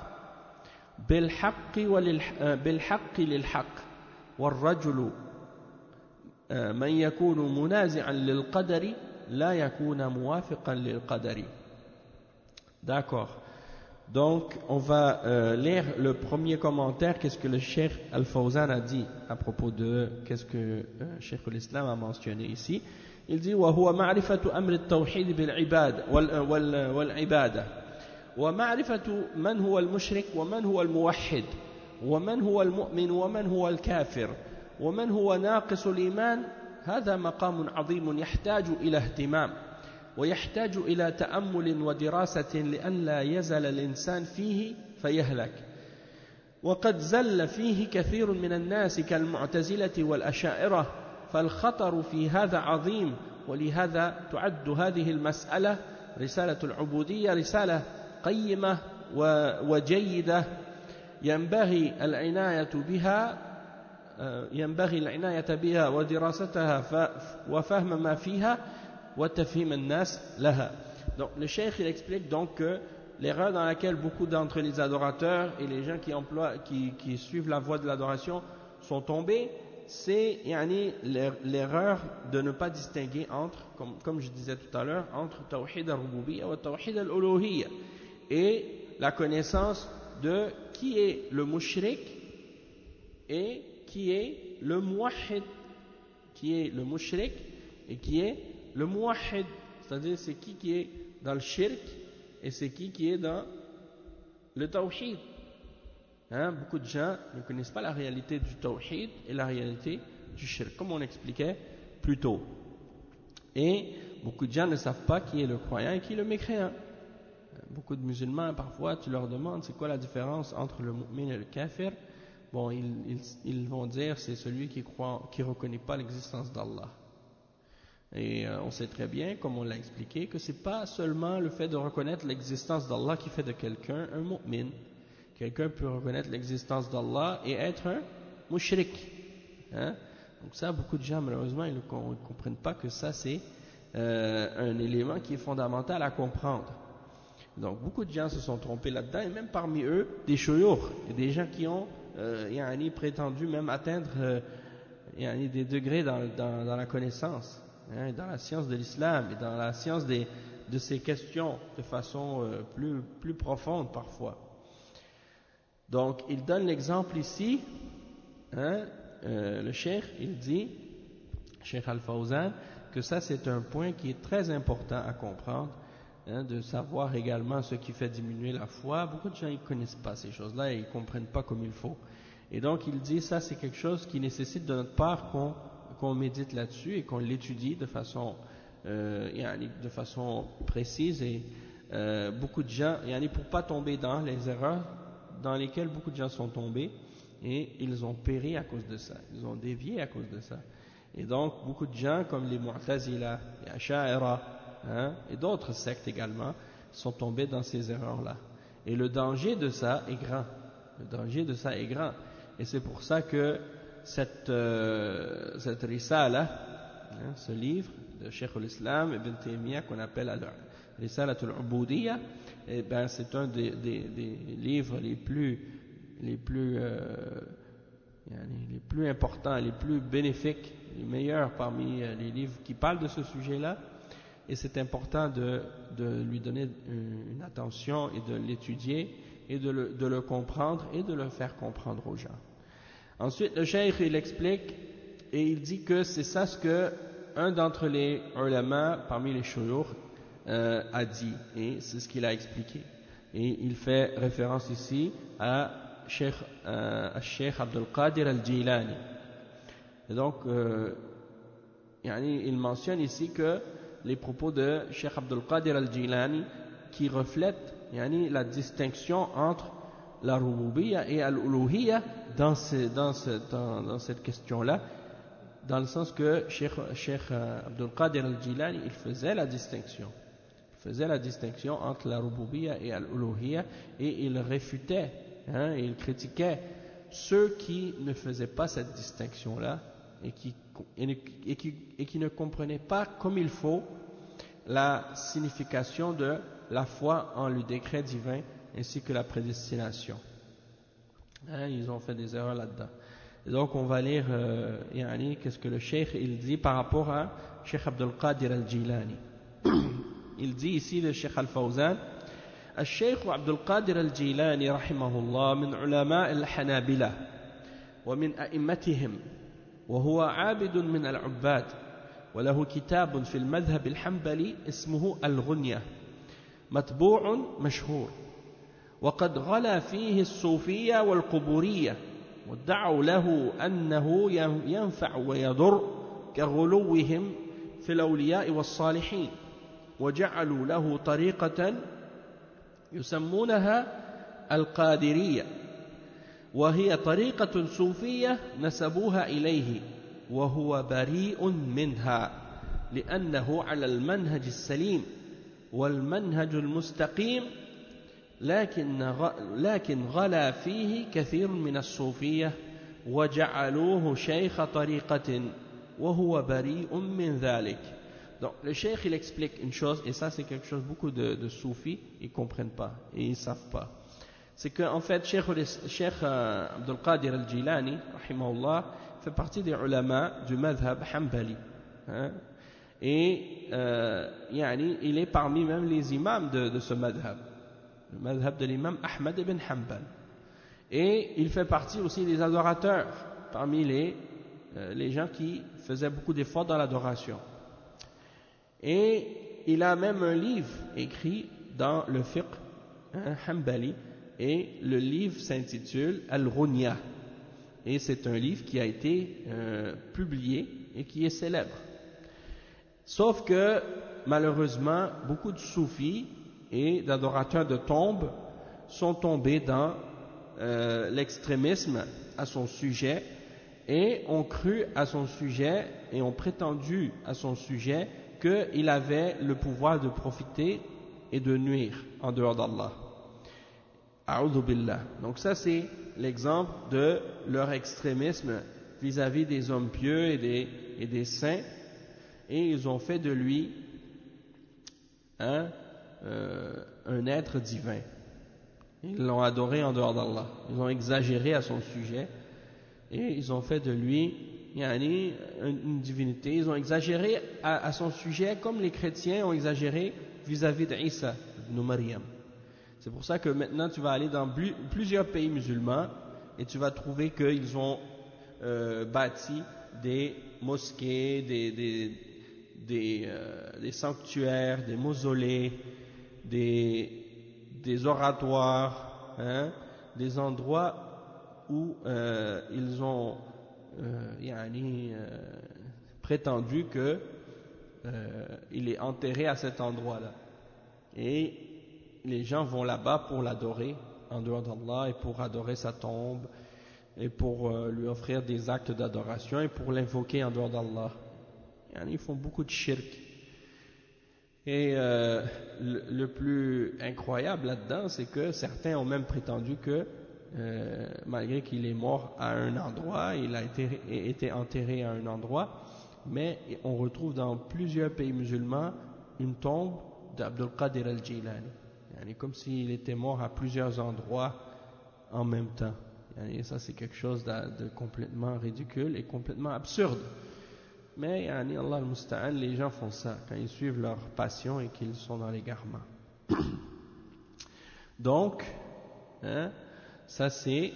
بالحق للحق والرجل من يكون منازعا للقدر لا يكون موافقا للقدر. D'accord. Donc, on va lire le premier commentaire, qu'est-ce que le Cheikh Al-Fawzan a dit à propos de qu'est-ce que Cheikh l'Islam a mentionné ici. Il dit وهو معرفة أمر التوحيد بالعبادة والعبادة ومعرفة من هو المشرك ومن هو الموحد ومن هو المؤمن ومن هو الكافر ومن هو ناقص الإيمان هذا مقام عظيم يحتاج إلى اهتمام ويحتاج إلى تأمل ودراسة لئلا يزل الإنسان فيه فيهلك وقد زل فيه كثير من الناس كالمعتزلة والأشاعرة فالخطر في هذا عظيم ولهذا تعد هذه المسألة رسالة العبودية رسالة قيمة وجيدة ينبغي العناية بها ودراستها وفهم ما فيها وتفهيم الناس لها. Donc le cheikh il explique donc que l'erreur dans laquelle beaucoup d'entre les adorateurs et les gens qui suivent la voie de l'adoration sont tombés, c'est l'erreur de ne pas distinguer entre, comme je disais tout à l'heure, entre Tawhid al-Rububiyya et Tawhid al-Uluhiyya, et la connaissance de qui est le mushrik et qui est le muwahhid, qui est le mushrik et qui est le muwahhid, c'est-à-dire c'est qui est dans le shirk et c'est qui est dans le tawhid. Beaucoup de gens ne connaissent pas la réalité du tawhid et la réalité du shirk, comme on expliquait plus tôt. Et beaucoup de gens ne savent pas qui est le croyant et qui est le mécréant. Beaucoup de musulmans, parfois, tu leur demandes c'est quoi la différence entre le mu'min et le kafir. Bon, ils vont dire c'est celui qui reconnaît pas l'existence d'Allah. Et on sait très bien, comme on l'a expliqué, que c'est pas seulement le fait de reconnaître l'existence d'Allah qui fait de quelqu'un un mu'min. Quelqu'un peut reconnaître l'existence d'Allah et être un mushrik. Donc ça, beaucoup de gens, malheureusement, ils ne comprennent pas que ça, c'est un élément qui est fondamental à comprendre. Donc beaucoup de gens se sont trompés là-dedans, et même parmi eux, des shuyukh, et des gens qui ont prétendu même atteindre des degrés dans la connaissance, dans la science de l'islam et dans la science de ces questions de façon plus profonde parfois. Donc il donne l'exemple ici, le cheikh, il dit, Cheikh Al-Fawzan, que ça c'est un point qui est très important à comprendre, de savoir également ce qui fait diminuer la foi. Beaucoup de gens ne connaissent pas ces choses-là et ils ne comprennent pas comme il faut. Et donc il dit ça c'est quelque chose qui nécessite de notre part qu'on médite là-dessus et qu'on l'étudie de façon précise, et beaucoup de gens, pour pas tomber dans les erreurs dans lesquelles beaucoup de gens sont tombés, et ils ont péri à cause de ça, ils ont dévié à cause de ça. Et donc beaucoup de gens comme les Mu'tazila, les Asha'ira, et d'autres sectes également sont tombés dans ces erreurs-là. Et le danger de ça est grand. Le danger de ça est grand. Et c'est pour ça que cette risala, ce livre de Cheikh al-Islam Ibn Taymiyyah qu'on appelle Risalatul Ubudiyya, c'est un des livres les plus importants, les plus bénéfiques, les meilleurs parmi les livres qui parlent de ce sujet-là. Et c'est important de lui donner une attention et de l'étudier et de le comprendre et de le faire comprendre aux gens. Ensuite, le cheikh il explique et il dit que c'est ça ce que un d'entre les ulama parmi les shuyukh a dit, et c'est ce qu'il a expliqué. Et il fait référence ici à Cheikh Abdul Qadir al-Jilani. Et donc, il mentionne ici que les propos de Cheikh Abdul Qadir al-Jilani qui reflètent la distinction entre la rububiyya et al-uluhiyya dans cette question-là, dans le sens que Cheikh Abdul Qadir al-Jilani il faisait la distinction entre la rububiyya et al-uluhiyya, et il réfutait, il critiquait ceux qui ne faisaient pas cette distinction-là et qui ne comprenaient pas comme il faut la signification de la foi en le décret divin ainsi que la prédestination. Ils ont fait des erreurs là-dedans. Et donc on va lire qu'est-ce que le cheikh il dit par rapport à Cheikh Abdul Qadir al-Jilani. Il dit ici le cheikh Al-Fawzan: الشيخ عبد القادر الجيلاني رحمه الله من علماء الحنابلة ومن أئمتهم، وهو عابد من العباد، وله كتاب في المذهب الحنبلي اسمه الغنية مطبوع مشهور، وقد غلا فيه الصوفية والقبورية، وادعوا له أنه ينفع ويضر كغلوهم في الأولياء والصالحين، وجعلوا له طريقة يسمونها القادرية، وهي طريقة صوفية نسبوها إليه، وهو بريء منها لأنه على المنهج السليم والمنهج المستقيم، لكن غلا فيه كثير من الصوفية وجعلوه شيخ طريقة وهو بريء من ذلك. Donc le cheikh il explique une chose, et ça c'est quelque chose beaucoup de soufis ils comprennent pas et ils savent pas. C'est qu'en fait Cheikh Abdul Qadir al-Jilani rahimahullah fait partie des ulama du madhab hanbali, hein, et il est parmi même les imams de ce madhab, le madhab de l'imam Ahmad ibn Hanbal, et il fait partie aussi des adorateurs parmi les gens qui faisaient beaucoup d'efforts dans l'adoration. Et il a même un livre écrit dans le fiqh hanbali, et le livre s'intitule Al-Ghunya, et c'est un livre qui a été publié et qui est célèbre. Sauf que malheureusement beaucoup de soufis et d'adorateurs de tombes sont tombés dans l'extrémisme à son sujet, et ont cru à son sujet et ont prétendu à son sujet qu'il avait le pouvoir de profiter et de nuire en dehors d'Allah. A'udhu billah. Donc ça c'est l'exemple de leur extrémisme vis-à-vis des hommes pieux et des saints, et ils ont fait de lui un être divin. Ils l'ont adoré en dehors d'Allah. Ils ont exagéré à son sujet et ils ont fait de lui une divinité. Ils ont exagéré à son sujet comme les chrétiens ont exagéré vis-à-vis d'Isa ibn Maryam. C'est pour ça que maintenant tu vas aller dans plusieurs pays musulmans et tu vas trouver qu'ils ont bâti des mosquées, des sanctuaires, des mausolées, des oratoires, hein, des endroits où ils ont prétendu que il est enterré à cet endroit-là, et les gens vont là-bas pour l'adorer en dehors d'Allah, et pour adorer sa tombe, et pour lui offrir des actes d'adoration, et pour l'invoquer en dehors d'Allah. Ils font beaucoup de shirk. Et le plus incroyable là-dedans, c'est que certains ont même prétendu que malgré qu'il est mort à un endroit, il a été enterré à un endroit, mais on retrouve dans plusieurs pays musulmans une tombe d'Abdul Qadir al-Jilani, comme s'il était mort à plusieurs endroits en même temps. Et ça c'est quelque chose de complètement ridicule et complètement absurde. Mais Allah al-Musta'an, les gens font ça quand ils suivent leur passion et qu'ils sont dans l'égarement. Donc, ça c'est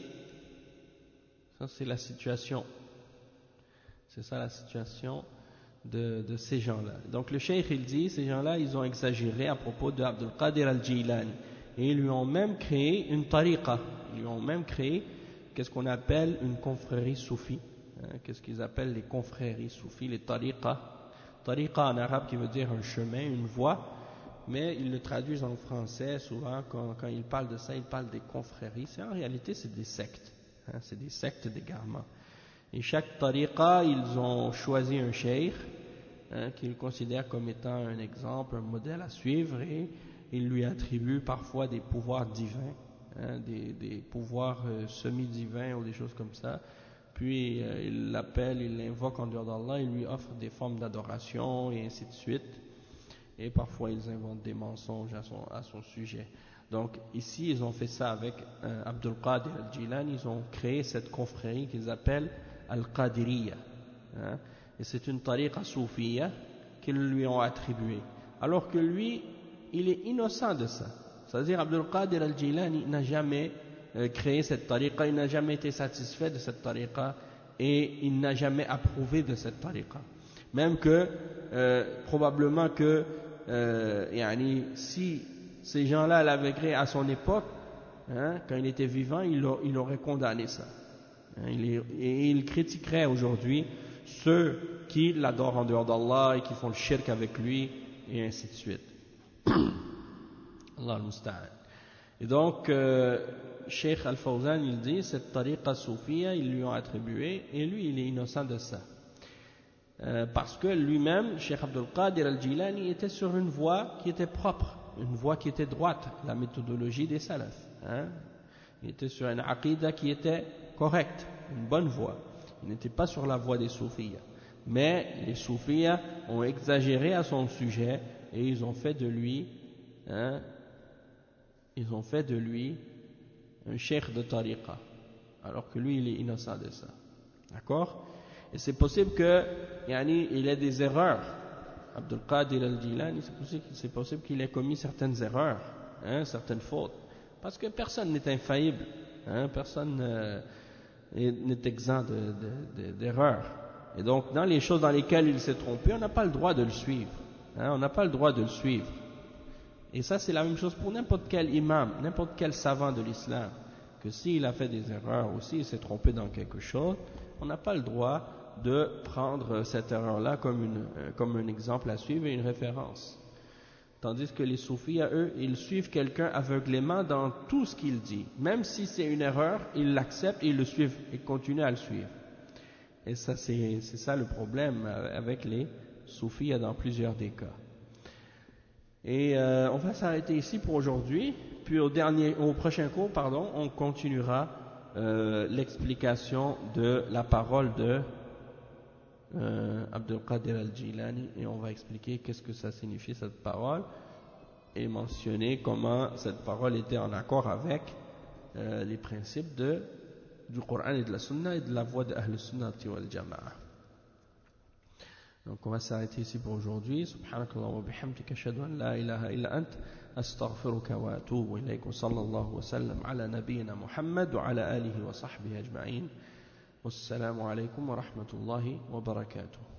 la situation. C'est ça la situation de ces gens-là. Donc le cheikh il dit, ces gens-là ils ont exagéré à propos de Abdul Qadir al-Jilani, et ils lui ont même créé une tariqa. Ils lui ont même créé qu'est-ce qu'on appelle une confrérie soufie. Qu'est-ce qu'ils appellent les confréries soufis, les tariqa. Tariqa en arabe qui veut dire un chemin, une voie, mais ils le traduisent en français souvent quand ils parlent de ça, ils parlent des confréries. En réalité c'est des sectes, c'est des sectes d'égarement. Et chaque tariqa, ils ont choisi un cheikh qu'ils considèrent comme étant un exemple, un modèle à suivre, et ils lui attribuent parfois des pouvoirs divins, des pouvoirs semi-divins ou des choses comme ça. Puis il l'appelle, il l'invoque en dehors d'Allah, il lui offre des formes d'adoration et ainsi de suite. Et parfois ils inventent des mensonges à son sujet. Donc ici ils ont fait ça avec Abdul Qadir al-Jilani, ils ont créé cette confrérie qu'ils appellent Al-Qadiriyya. Et c'est une tariqa soufiyya qu'ils lui ont attribuée. Alors que lui, il est innocent de ça. C'est-à-dire Abdul Qadir al-Jilani n'a jamais créé cette tariqa, il n'a jamais été satisfait de cette tariqa, et il n'a jamais approuvé de cette tariqa. Même que, probablement que, si ces gens-là l'avaient créé à son époque, quand il était vivant, il aurait condamné ça. Et il critiquerait aujourd'hui ceux qui l'adorent en dehors d'Allah et qui font le shirk avec lui, et ainsi de suite. Allah al-Musta'an. Et donc, Cheikh Al-Fawzan, il dit, cette tariqa soufia, ils lui ont attribué, et lui, il est innocent de ça. Parce que lui-même, Cheikh Abdul Qadir al-Jilani, était sur une voie qui était propre, une voie qui était droite, la méthodologie des salafs. Il était sur une aqidah qui était correcte, une bonne voie. Il n'était pas sur la voie des soufis. Mais les soufis ont exagéré à son sujet et ils ont fait de lui un cheikh de tariqa, alors que lui il est innocent de ça. D'accord? Et c'est possible que il ait des erreurs. Abdul Qadir al-Jilani, c'est possible qu'il ait commis certaines erreurs, certaines fautes. Parce que personne n'est infaillible, personne n'est exempt d'erreurs. Et donc, dans les choses dans lesquelles il s'est trompé, on n'a pas le droit de le suivre. On n'a pas le droit de le suivre. Et ça, c'est la même chose pour n'importe quel imam, n'importe quel savant de l'islam. Que s'il a fait des erreurs ou s'il s'est trompé dans quelque chose, on n'a pas le droit de prendre cette erreur-là comme un exemple à suivre et une référence. Tandis que les soufis, à eux, ils suivent quelqu'un aveuglément dans tout ce qu'il dit. Même si c'est une erreur, ils l'acceptent et ils le suivent, et continuent à le suivre. Et ça, c'est ça le problème avec les soufis dans plusieurs des cas. Et on va s'arrêter ici pour aujourd'hui. Puis au prochain cours, on continuera l'explication de la parole de Abdul Qadir al-Jilani, et on va expliquer qu'est-ce que ça signifie cette parole et mentionner comment cette parole était en accord avec les principes du Coran et de la Sunna et de la voie de Ahl Sunnati wal Jama'a. Donc on va s'arrêter ici pour aujourd'hui. Subhanakallah wa bihamdika ashhadu an la ilaha illa ant astaghfiruka wa atubu ilayk wa sallallahu wa sallam ala nabiyyina Muhammad wa ala alihi wa sahbihi ajma'in. Wassalamu alaikum wa rahmatullahi wa barakatuh.